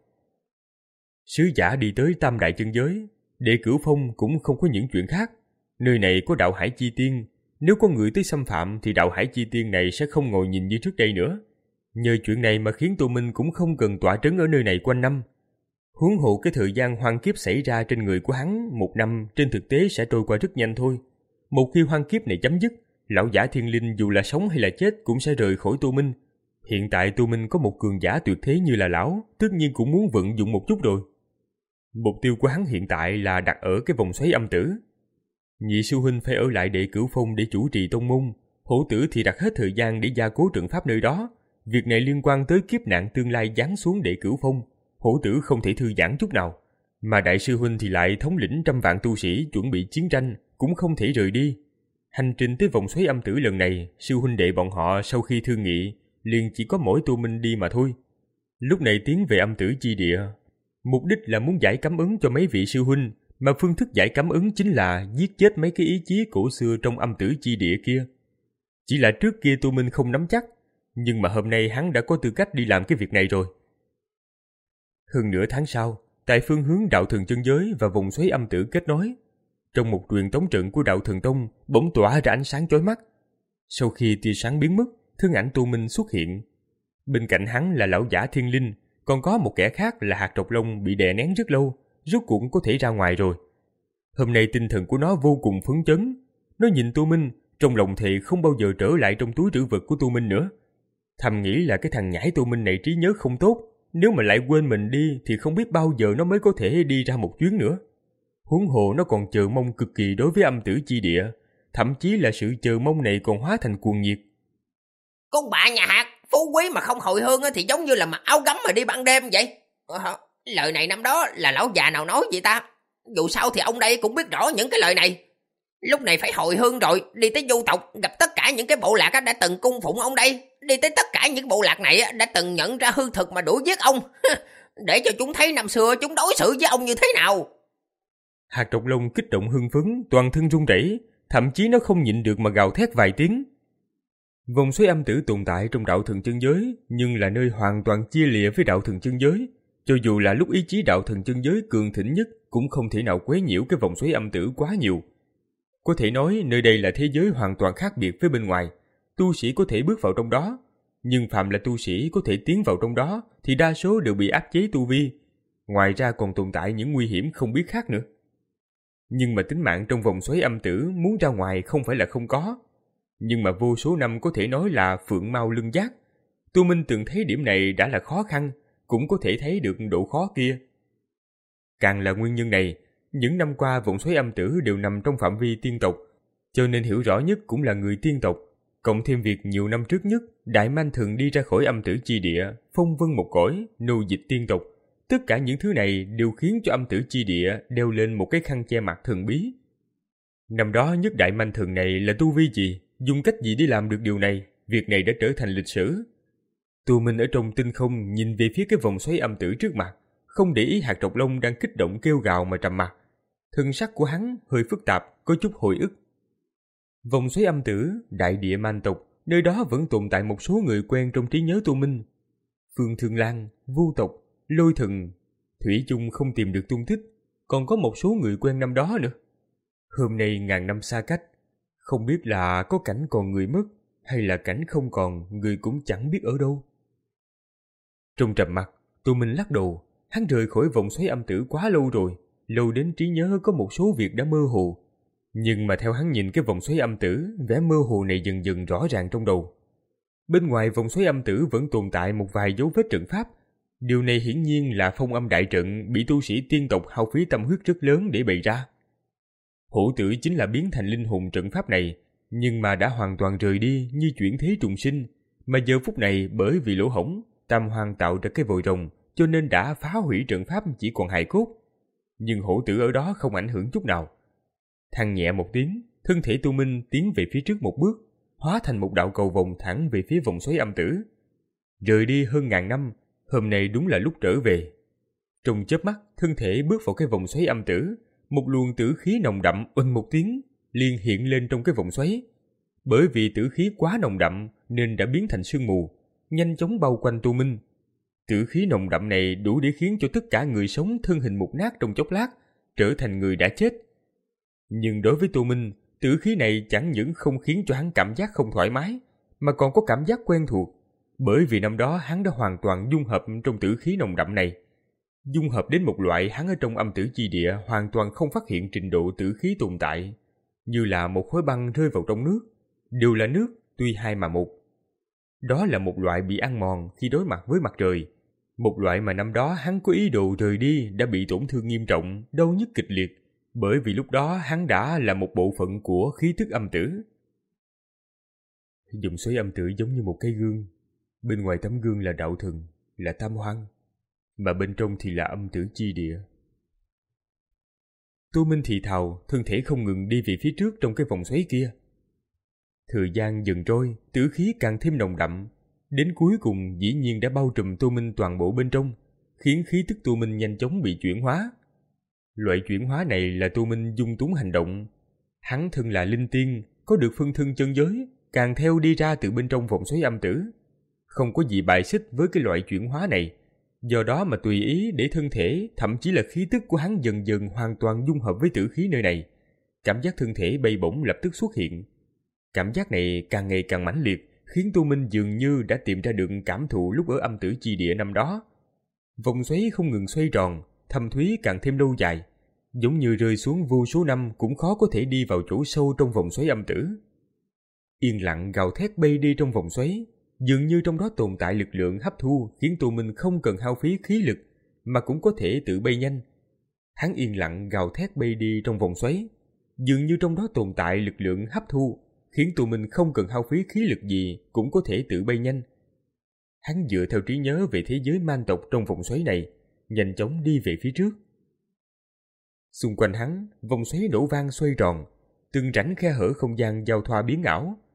Sứ giả đi tới tam đại chân giới, Đệ Cửu Phong cũng không có những chuyện khác. Nơi này có đạo hải chi tiên, nếu có người tới xâm phạm thì đạo hải chi tiên này sẽ không ngồi nhìn như trước đây nữa. Nhờ chuyện này mà khiến Tô Minh cũng không cần tọa trấn ở nơi này quanh năm. Huống hộ cái thời gian hoang kiếp xảy ra trên người của hắn một năm trên thực tế sẽ trôi qua rất nhanh thôi. Một khi hoang kiếp này chấm dứt, lão giả thiên linh dù là sống hay là chết cũng sẽ rời khỏi Tô Minh. Hiện tại Tô Minh có một cường giả tuyệt thế như là lão, tất nhiên cũng muốn vận dụng một chút rồi. Mục tiêu của hắn hiện tại là đặt ở cái vòng xoáy âm tử. Nhị sư huynh phải ở lại Đệ Cửu Phong để chủ trì tông môn, hổ tử thì đặt hết thời gian để gia cố trận pháp nơi đó. Việc này liên quan tới kiếp nạn tương lai giáng xuống Đệ Cửu Phong, hổ tử không thể thư giãn chút nào. Mà đại sư huynh thì lại thống lĩnh trăm vạn tu sĩ chuẩn bị chiến tranh, cũng không thể rời đi. Hành trình tới vòng xoáy âm tử lần này, sư huynh đệ bọn họ sau khi thương nghị, liền chỉ có mỗi Tô Minh đi mà thôi. Lúc này tiến về âm tử chi địa, mục đích là muốn giải cảm ứng cho mấy vị sư huynh, mà phương thức giải cảm ứng chính là giết chết mấy cái ý chí cổ xưa trong âm tử chi địa kia. Chỉ là trước kia Tô Minh không nắm chắc, nhưng mà hôm nay hắn đã có tư cách đi làm cái việc này rồi. Hơn nửa tháng sau, tại phương hướng đạo thần chân giới và vòng xoáy âm tử kết nối, trong một truyền tống trận của đạo thần tông bỗng tỏa ra ánh sáng chói mắt. Sau khi tia sáng biến mất, thân ảnh Tô Minh xuất hiện. Bên cạnh hắn là lão giả thiên linh, còn có một kẻ khác là hạt trọc lông bị đè nén rất lâu, rốt cuộc có thể ra ngoài rồi. Hôm nay tinh thần của nó vô cùng phấn chấn. Nó nhìn Tô Minh, trong lòng thề không bao giờ trở lại trong túi trữ vật của Tô Minh nữa. Thầm nghĩ là cái thằng nhãi Tô Minh này trí nhớ không tốt, nếu mà lại quên mình đi thì không biết bao giờ nó mới có thể đi ra một chuyến nữa. Huống hồ nó còn chờ mong cực kỳ đối với âm tử chi địa, thậm chí là sự chờ mong này còn hóa thành cuồng nhiệt. Con bà nhà hạt, phú quý mà không hồi hương thì giống như là mặc áo gấm mà đi ban đêm vậy. Ờ, lời này năm đó là lão già nào nói vậy ta? Dù sao thì ông đây cũng biết rõ những cái lời này. Lúc này phải hồi hương rồi, đi tới du tộc gặp tất cả những cái bộ lạc đã từng cung phụng ông đây, đi tới tất cả những bộ lạc này đã từng nhận ra hư thực mà đuổi giết ông, để cho chúng thấy năm xưa chúng đối xử với ông như thế nào. Hạt Độc Long kích động hưng phấn, toàn thân run rẩy, thậm chí nó không nhịn được mà gào thét vài tiếng. Vòng xoáy âm tử tồn tại trong đạo thần chân giới, nhưng là nơi hoàn toàn chia lìa với đạo thần chân giới. Cho dù là lúc ý chí đạo thần chân giới cường thịnh nhất, cũng không thể nào quấy nhiễu cái vòng xoáy âm tử quá nhiều. Có thể nói nơi đây là thế giới hoàn toàn khác biệt với bên ngoài. Tu sĩ có thể bước vào trong đó, nhưng phạm là tu sĩ có thể tiến vào trong đó thì đa số đều bị áp chế tu vi. Ngoài ra còn tồn tại những nguy hiểm không biết khác nữa. Nhưng mà tính mạng trong vòng xoáy âm tử muốn ra ngoài không phải là không có. Nhưng mà vô số năm có thể nói là phượng mao lưng giác. Tu Minh từng thấy điểm này đã là khó khăn, cũng có thể thấy được độ khó kia. Càng là nguyên nhân này, những năm qua vòng xoáy âm tử đều nằm trong phạm vi tiên tộc, cho nên hiểu rõ nhất cũng là người tiên tộc. Cộng thêm việc nhiều năm trước nhất, Đại Manh Thần đi ra khỏi âm tử chi địa, phong vân một cõi, nô dịch tiên tộc. Tất cả những thứ này đều khiến cho âm tử chi địa đeo lên một cái khăn che mặt thần bí. Năm đó nhất Đại Manh Thần này là tu vi gì, dùng cách gì để làm được điều này, việc này đã trở thành lịch sử. Tu Minh ở trong tinh không nhìn về phía cái vòng xoáy âm tử trước mặt, không để ý Hạt Độc Long đang kích động kêu gào mà trầm mặt. Thân sắc của hắn hơi phức tạp, có chút hồi ức. Vòng xoáy âm tử, đại địa man tộc, nơi đó vẫn tồn tại một số người quen trong trí nhớ Tu Minh. Phương Thương Lan, Vu tộc, Lôi Thần, thủy chung không tìm được tung tích, còn có một số người quen năm đó nữa. Hôm nay ngàn năm xa cách, không biết là có cảnh còn người mất, hay là cảnh không còn, người cũng chẳng biết ở đâu. Trong trầm mặc, Tu Minh lắc đầu, hắn rời khỏi vòng xoáy âm tử quá lâu rồi, lâu đến trí nhớ có một số việc đã mơ hồ. Nhưng mà theo hắn nhìn cái vòng xoáy âm tử, vẻ mơ hồ này dần dần rõ ràng trong đầu. Bên ngoài vòng xoáy âm tử vẫn tồn tại một vài dấu vết trận pháp. Điều này hiển nhiên là phong âm đại trận bị tu sĩ tiên tộc hao phí tâm huyết rất lớn để bày ra. Hổ tử chính là biến thành linh hồn trận pháp này, nhưng mà đã hoàn toàn rời đi như chuyển thế trùng sinh. Mà giờ phút này bởi vì lỗ hổng, Tam Hoàng tạo ra cái vòi rồng, cho nên đã phá hủy trận pháp chỉ còn hài cốt. Nhưng hổ tử ở đó không ảnh hưởng chút nào. Than nhẹ một tiếng, thân thể Tu Minh tiến về phía trước một bước, hóa thành một đạo cầu vòng thẳng về phía vòng xoáy âm tử. Rời đi hơn ngàn năm, hôm nay đúng là lúc trở về. Trong chớp mắt, thân thể bước vào cái vòng xoáy âm tử, một luồng tử khí nồng đậm oanh một tiếng, liền hiện lên trong cái vòng xoáy. Bởi vì tử khí quá nồng đậm nên đã biến thành sương mù, nhanh chóng bao quanh Tu Minh. Tử khí nồng đậm này đủ để khiến cho tất cả người sống thân hình mục nát trong chốc lát, trở thành người đã chết. Nhưng đối với Tu Minh, tử khí này chẳng những không khiến cho hắn cảm giác không thoải mái, mà còn có cảm giác quen thuộc, bởi vì năm đó hắn đã hoàn toàn dung hợp trong tử khí nồng đậm này. Dung hợp đến một loại hắn ở trong âm tử chi địa hoàn toàn không phát hiện trình độ tử khí tồn tại, như là một khối băng rơi vào trong nước, đều là nước, tuy hai mà một. Đó là một loại bị ăn mòn khi đối mặt với mặt trời, một loại mà năm đó hắn có ý đồ rời đi đã bị tổn thương nghiêm trọng, đau nhức kịch liệt, bởi vì lúc đó hắn đã là một bộ phận của khí tức âm tử. Dòng xoáy âm tử giống như một cái gương, bên ngoài tấm gương là đạo thần, là Tam Hoang, mà bên trong thì là âm tử chi địa. Tu Minh thì thào, thân thể không ngừng đi về phía trước trong cái vòng xoáy kia. Thời gian dần trôi, tử khí càng thêm nồng đậm, đến cuối cùng dĩ nhiên đã bao trùm Tu Minh toàn bộ bên trong, khiến khí tức Tu Minh nhanh chóng bị chuyển hóa. Loại chuyển hóa này là Tu Minh dung túng hành động. Hắn thân là linh tiên, có được phân thân chân giới, càng theo đi ra từ bên trong vòng xoáy âm tử. Không có gì bài xích với cái loại chuyển hóa này, do đó mà tùy ý để thân thể, thậm chí là khí tức của hắn dần dần hoàn toàn dung hợp với tử khí nơi này. Cảm giác thân thể bay bổng lập tức xuất hiện. Cảm giác này càng ngày càng mãnh liệt, khiến Tu Minh dường như đã tìm ra được cảm thụ lúc ở âm tử chi địa năm đó. Vòng xoáy không ngừng xoay tròn, thâm thúy càng thêm lâu dài, giống như rơi xuống vô số năm cũng khó có thể đi vào chỗ sâu trong vòng xoáy âm tử. Yên lặng gào thét bay đi trong vòng xoáy, dường như trong đó tồn tại lực lượng hấp thu khiến Tu Minh không cần hao phí khí lực mà cũng có thể tự bay nhanh. Hắn yên lặng gào thét bay đi trong vòng xoáy, dường như trong đó tồn tại lực lượng hấp thu khiến Tu Minh không cần hao phí khí lực gì cũng có thể tự bay nhanh. Hắn dựa theo trí nhớ về thế giới man tộc trong vòng xoáy này, nhanh chóng đi về phía trước. Xung quanh hắn, vòng xoáy nổ vang xoay tròn, từng rãnh khe hở không gian giao thoa biến ảo.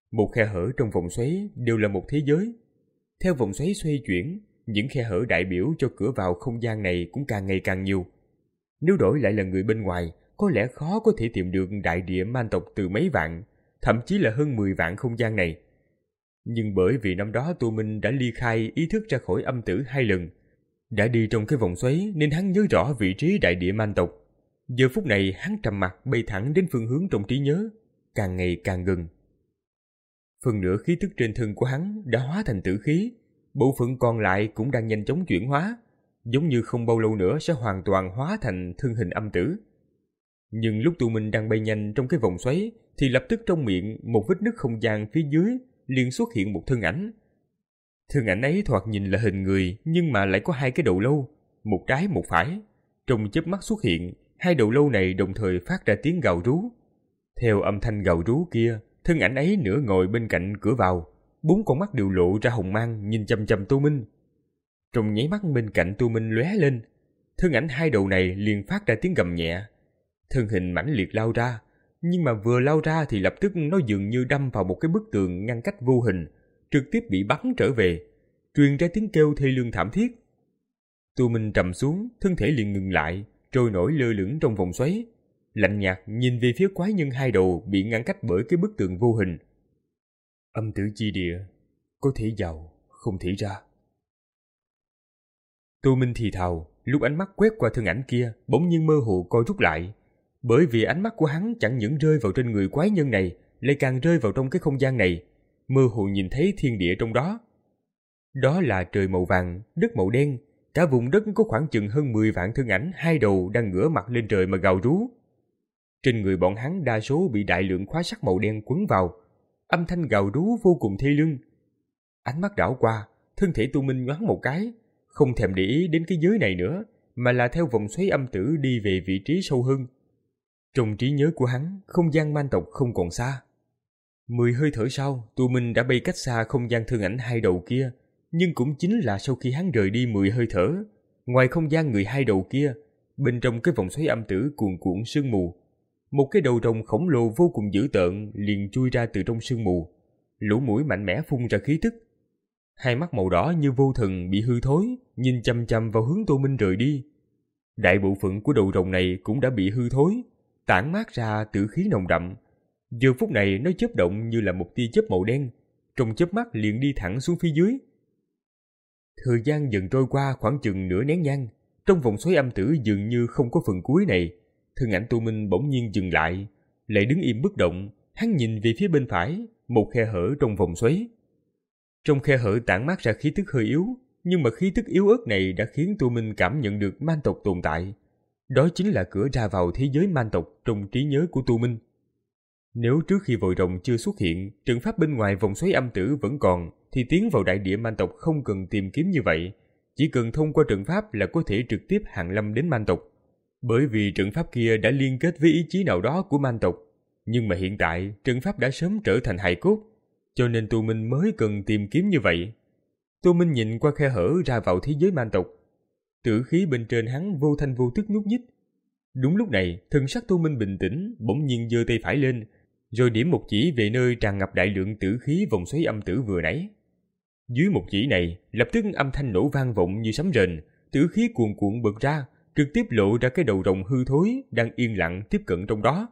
Một khe hở trong vòng xoáy đều là một thế giới. Theo vòng xoáy xoay chuyển, những khe hở đại biểu cho cửa vào không gian này cũng càng ngày càng nhiều. Nếu đổi lại là người bên ngoài, có lẽ khó có thể tìm được đại địa man tộc từ mấy vạn, thậm chí là hơn mười vạn không gian này. Nhưng bởi vì năm đó Tô Minh đã ly khai ý thức ra khỏi âm tử hai lần, đã đi trong cái vòng xoáy nên hắn nhớ rõ vị trí đại địa man tộc. Giờ phút này hắn trầm mặc bay thẳng đến phương hướng trong trí nhớ, càng ngày càng gần. Phần nửa khí tức trên thân của hắn đã hóa thành tử khí, bộ phận còn lại cũng đang nhanh chóng chuyển hóa, giống như không bao lâu nữa sẽ hoàn toàn hóa thành thân hình âm tử. Nhưng lúc Tô Minh đang bay nhanh trong cái vòng xoáy thì lập tức trong miệng một vết nứt không gian phía dưới liền xuất hiện một thân ảnh. Thân ảnh ấy thoạt nhìn là hình người nhưng mà lại có hai cái đầu lâu, một trái một phải. Trong chớp mắt xuất hiện, hai đầu lâu này đồng thời phát ra tiếng gào rú. Theo âm thanh gào rú kia, thân ảnh ấy nửa ngồi bên cạnh cửa vào, bốn con mắt đều lộ ra hồng mang nhìn chằm chằm Tô Minh. Trong nháy mắt bên cạnh Tô Minh lóe lên, thân ảnh hai đầu này liền phát ra tiếng gầm nhẹ. Thân hình mãnh liệt lao ra, nhưng mà vừa lao ra thì lập tức nó dường như đâm vào một cái bức tường ngăn cách vô hình, trực tiếp bị bắn trở về, truyền ra tiếng kêu thê lương thảm thiết. Tô Minh trầm xuống, thân thể liền ngừng lại, trôi nổi lơ lửng trong vòng xoáy, lạnh nhạt nhìn về phía quái nhân hai đầu bị ngăn cách bởi cái bức tường vô hình. Âm tử chi địa, có thể vào, không thể ra. Tô Minh thì thào, lúc ánh mắt quét qua thân ảnh kia, bỗng nhiên mơ hồ co rút lại, bởi vì ánh mắt của hắn chẳng những rơi vào trên người quái nhân này, lại càng rơi vào trong cái không gian này, mơ hồ nhìn thấy thiên địa trong đó. Đó là trời màu vàng, đất màu đen, cả vùng đất có khoảng chừng hơn mười vạn thân ảnh hai đầu đang ngửa mặt lên trời mà gào rú. Trên người bọn hắn đa số bị đại lượng khóa sắt màu đen quấn vào, âm thanh gào rú vô cùng thê lương. Ánh mắt đảo qua, thân thể Tô Minh nhoáng một cái, không thèm để ý đến cái giới này nữa, mà là theo vòng xoáy âm tử đi về vị trí sâu hơn. Trong trí nhớ của hắn, không gian man tộc không còn xa. Mười hơi thở sau, Tô Minh đã bay cách xa không gian thân ảnh hai đầu kia, nhưng cũng chính là sau khi hắn rời đi mười hơi thở, ngoài không gian người hai đầu kia, bên trong cái vòng xoáy âm tử cuồn cuộn sương mù, một cái đầu rồng khổng lồ vô cùng dữ tợn liền chui ra từ trong sương mù, lỗ mũi mạnh mẽ phun ra khí tức. Hai mắt màu đỏ như vô thần bị hư thối, nhìn chằm chằm vào hướng Tô Minh rời đi. Đại bộ phận của đầu rồng này cũng đã bị hư thối, tản mát ra tử khí nồng đậm. Giờ phút này nó chớp động như là một tia chớp màu đen, trong chớp mắt liền đi thẳng xuống phía dưới. Thời gian dần trôi qua khoảng chừng nửa nén nhang, trong vòng xoáy âm tử dường như không có phần cuối này, thân ảnh Tô Minh bỗng nhiên dừng lại, lại đứng im bất động. Hắn nhìn về phía bên phải, một khe hở trong vòng xoáy. Trong khe hở tản mát ra khí tức hơi yếu, nhưng mà khí tức yếu ớt này đã khiến Tô Minh cảm nhận được man tộc tồn tại. Đó chính là cửa ra vào thế giới man tộc trong trí nhớ của Tô Minh. Nếu trước khi vòi rồng chưa xuất hiện, trận pháp bên ngoài vòng xoáy âm tử vẫn còn, thì tiến vào đại địa man tộc không cần tìm kiếm như vậy, chỉ cần thông qua trận pháp là có thể trực tiếp hàng lâm đến man tộc. Bởi vì trận pháp kia đã liên kết với ý chí nào đó của man tộc, nhưng mà hiện tại trận pháp đã sớm trở thành hài cốt, cho nên Tô Minh mới cần tìm kiếm như vậy. Tô Minh nhìn qua khe hở ra vào thế giới man tộc, tử khí bên trên hắn vô thanh vô tức nhúc nhích. Đúng lúc này, thần sắc Tô Minh bình tĩnh, bỗng nhiên giơ tay phải lên, rồi điểm một chỉ về nơi tràn ngập đại lượng tử khí vòng xoáy âm tử vừa nãy. Dưới một chỉ này, lập tức âm thanh nổ vang vọng như sấm rền, tử khí cuồn cuộn bật ra, trực tiếp lộ ra cái đầu rồng hư thối đang yên lặng tiếp cận trong đó.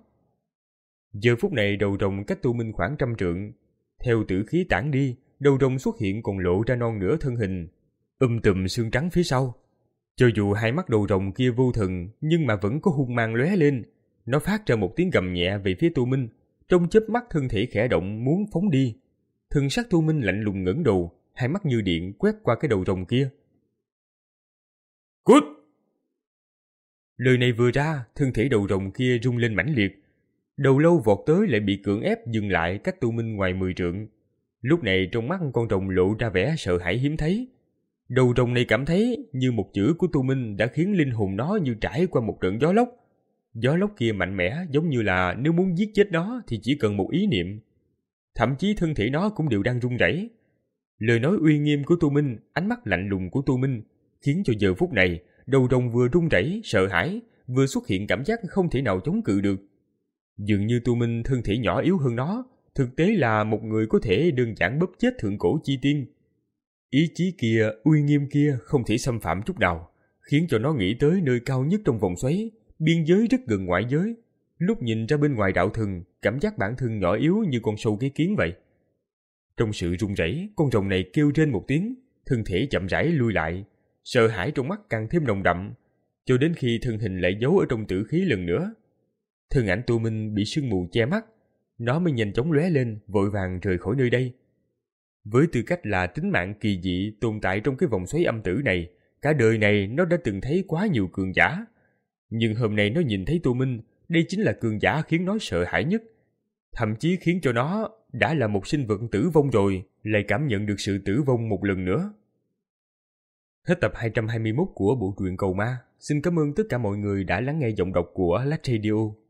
Giờ phút này đầu rồng cách Tô Minh khoảng trăm trượng, theo tử khí tản đi, đầu rồng xuất hiện còn lộ ra non nửa thân hình, um tùm xương trắng phía sau. Cho dù hai mắt đầu rồng kia vô thần, nhưng mà vẫn có hung mang lóe lên. Nó phát ra một tiếng gầm nhẹ về phía Tô Minh, trong chớp mắt thân thể khẽ động muốn phóng đi. Thần sắc Tô Minh lạnh lùng ngẩng đầu, hai mắt như điện quét qua cái đầu rồng kia. Cút! Lời này vừa ra, thân thể đầu rồng kia rung lên mãnh liệt. Đầu lâu vọt tới lại bị cưỡng ép dừng lại cách Tô Minh ngoài mười trượng. Lúc này trong mắt con rồng lộ ra vẻ sợ hãi hiếm thấy. Đầu rồng này cảm thấy như một chữ của Tô Minh đã khiến linh hồn nó như trải qua một trận gió lốc. Gió lốc kia mạnh mẽ giống như là nếu muốn giết chết nó thì chỉ cần một ý niệm. Thậm chí thân thể nó cũng đều đang run rẩy. Lời nói uy nghiêm của Tô Minh, ánh mắt lạnh lùng của Tô Minh khiến cho giờ phút này đầu rồng vừa run rẩy sợ hãi, vừa xuất hiện cảm giác không thể nào chống cự được. Dường như Tô Minh thân thể nhỏ yếu hơn nó, thực tế là một người có thể đơn giản bóp chết thượng cổ chi tiên. Ý chí kia, uy nghiêm kia không thể xâm phạm chút nào, khiến cho nó nghĩ tới nơi cao nhất trong vòng xoáy, biên giới rất gần ngoại giới. Lúc nhìn ra bên ngoài đạo thần, cảm giác bản thân nhỏ yếu như con sâu cái kiến vậy. Trong sự run rẩy, con rồng này kêu trên một tiếng, thân thể chậm rãi lui lại, sợ hãi trong mắt càng thêm nồng đậm, cho đến khi thân hình lại giấu ở trong tử khí lần nữa. Thân ảnh Tô Minh bị sương mù che mắt, nó mới nhanh chóng lóe lên, vội vàng rời khỏi nơi đây. Với tư cách là tính mạng kỳ dị tồn tại trong cái vòng xoáy âm tử này, cả đời này nó đã từng thấy quá nhiều cường giả. Nhưng hôm nay nó nhìn thấy Tô Minh, đây chính là cường giả khiến nó sợ hãi nhất. Thậm chí khiến cho nó đã là một sinh vật tử vong rồi, lại cảm nhận được sự tử vong một lần nữa. Hết tập hai trăm hai mươi mốt của bộ truyện Cầu Ma. Xin cảm ơn tất cả mọi người đã lắng nghe giọng đọc của Lách Radio.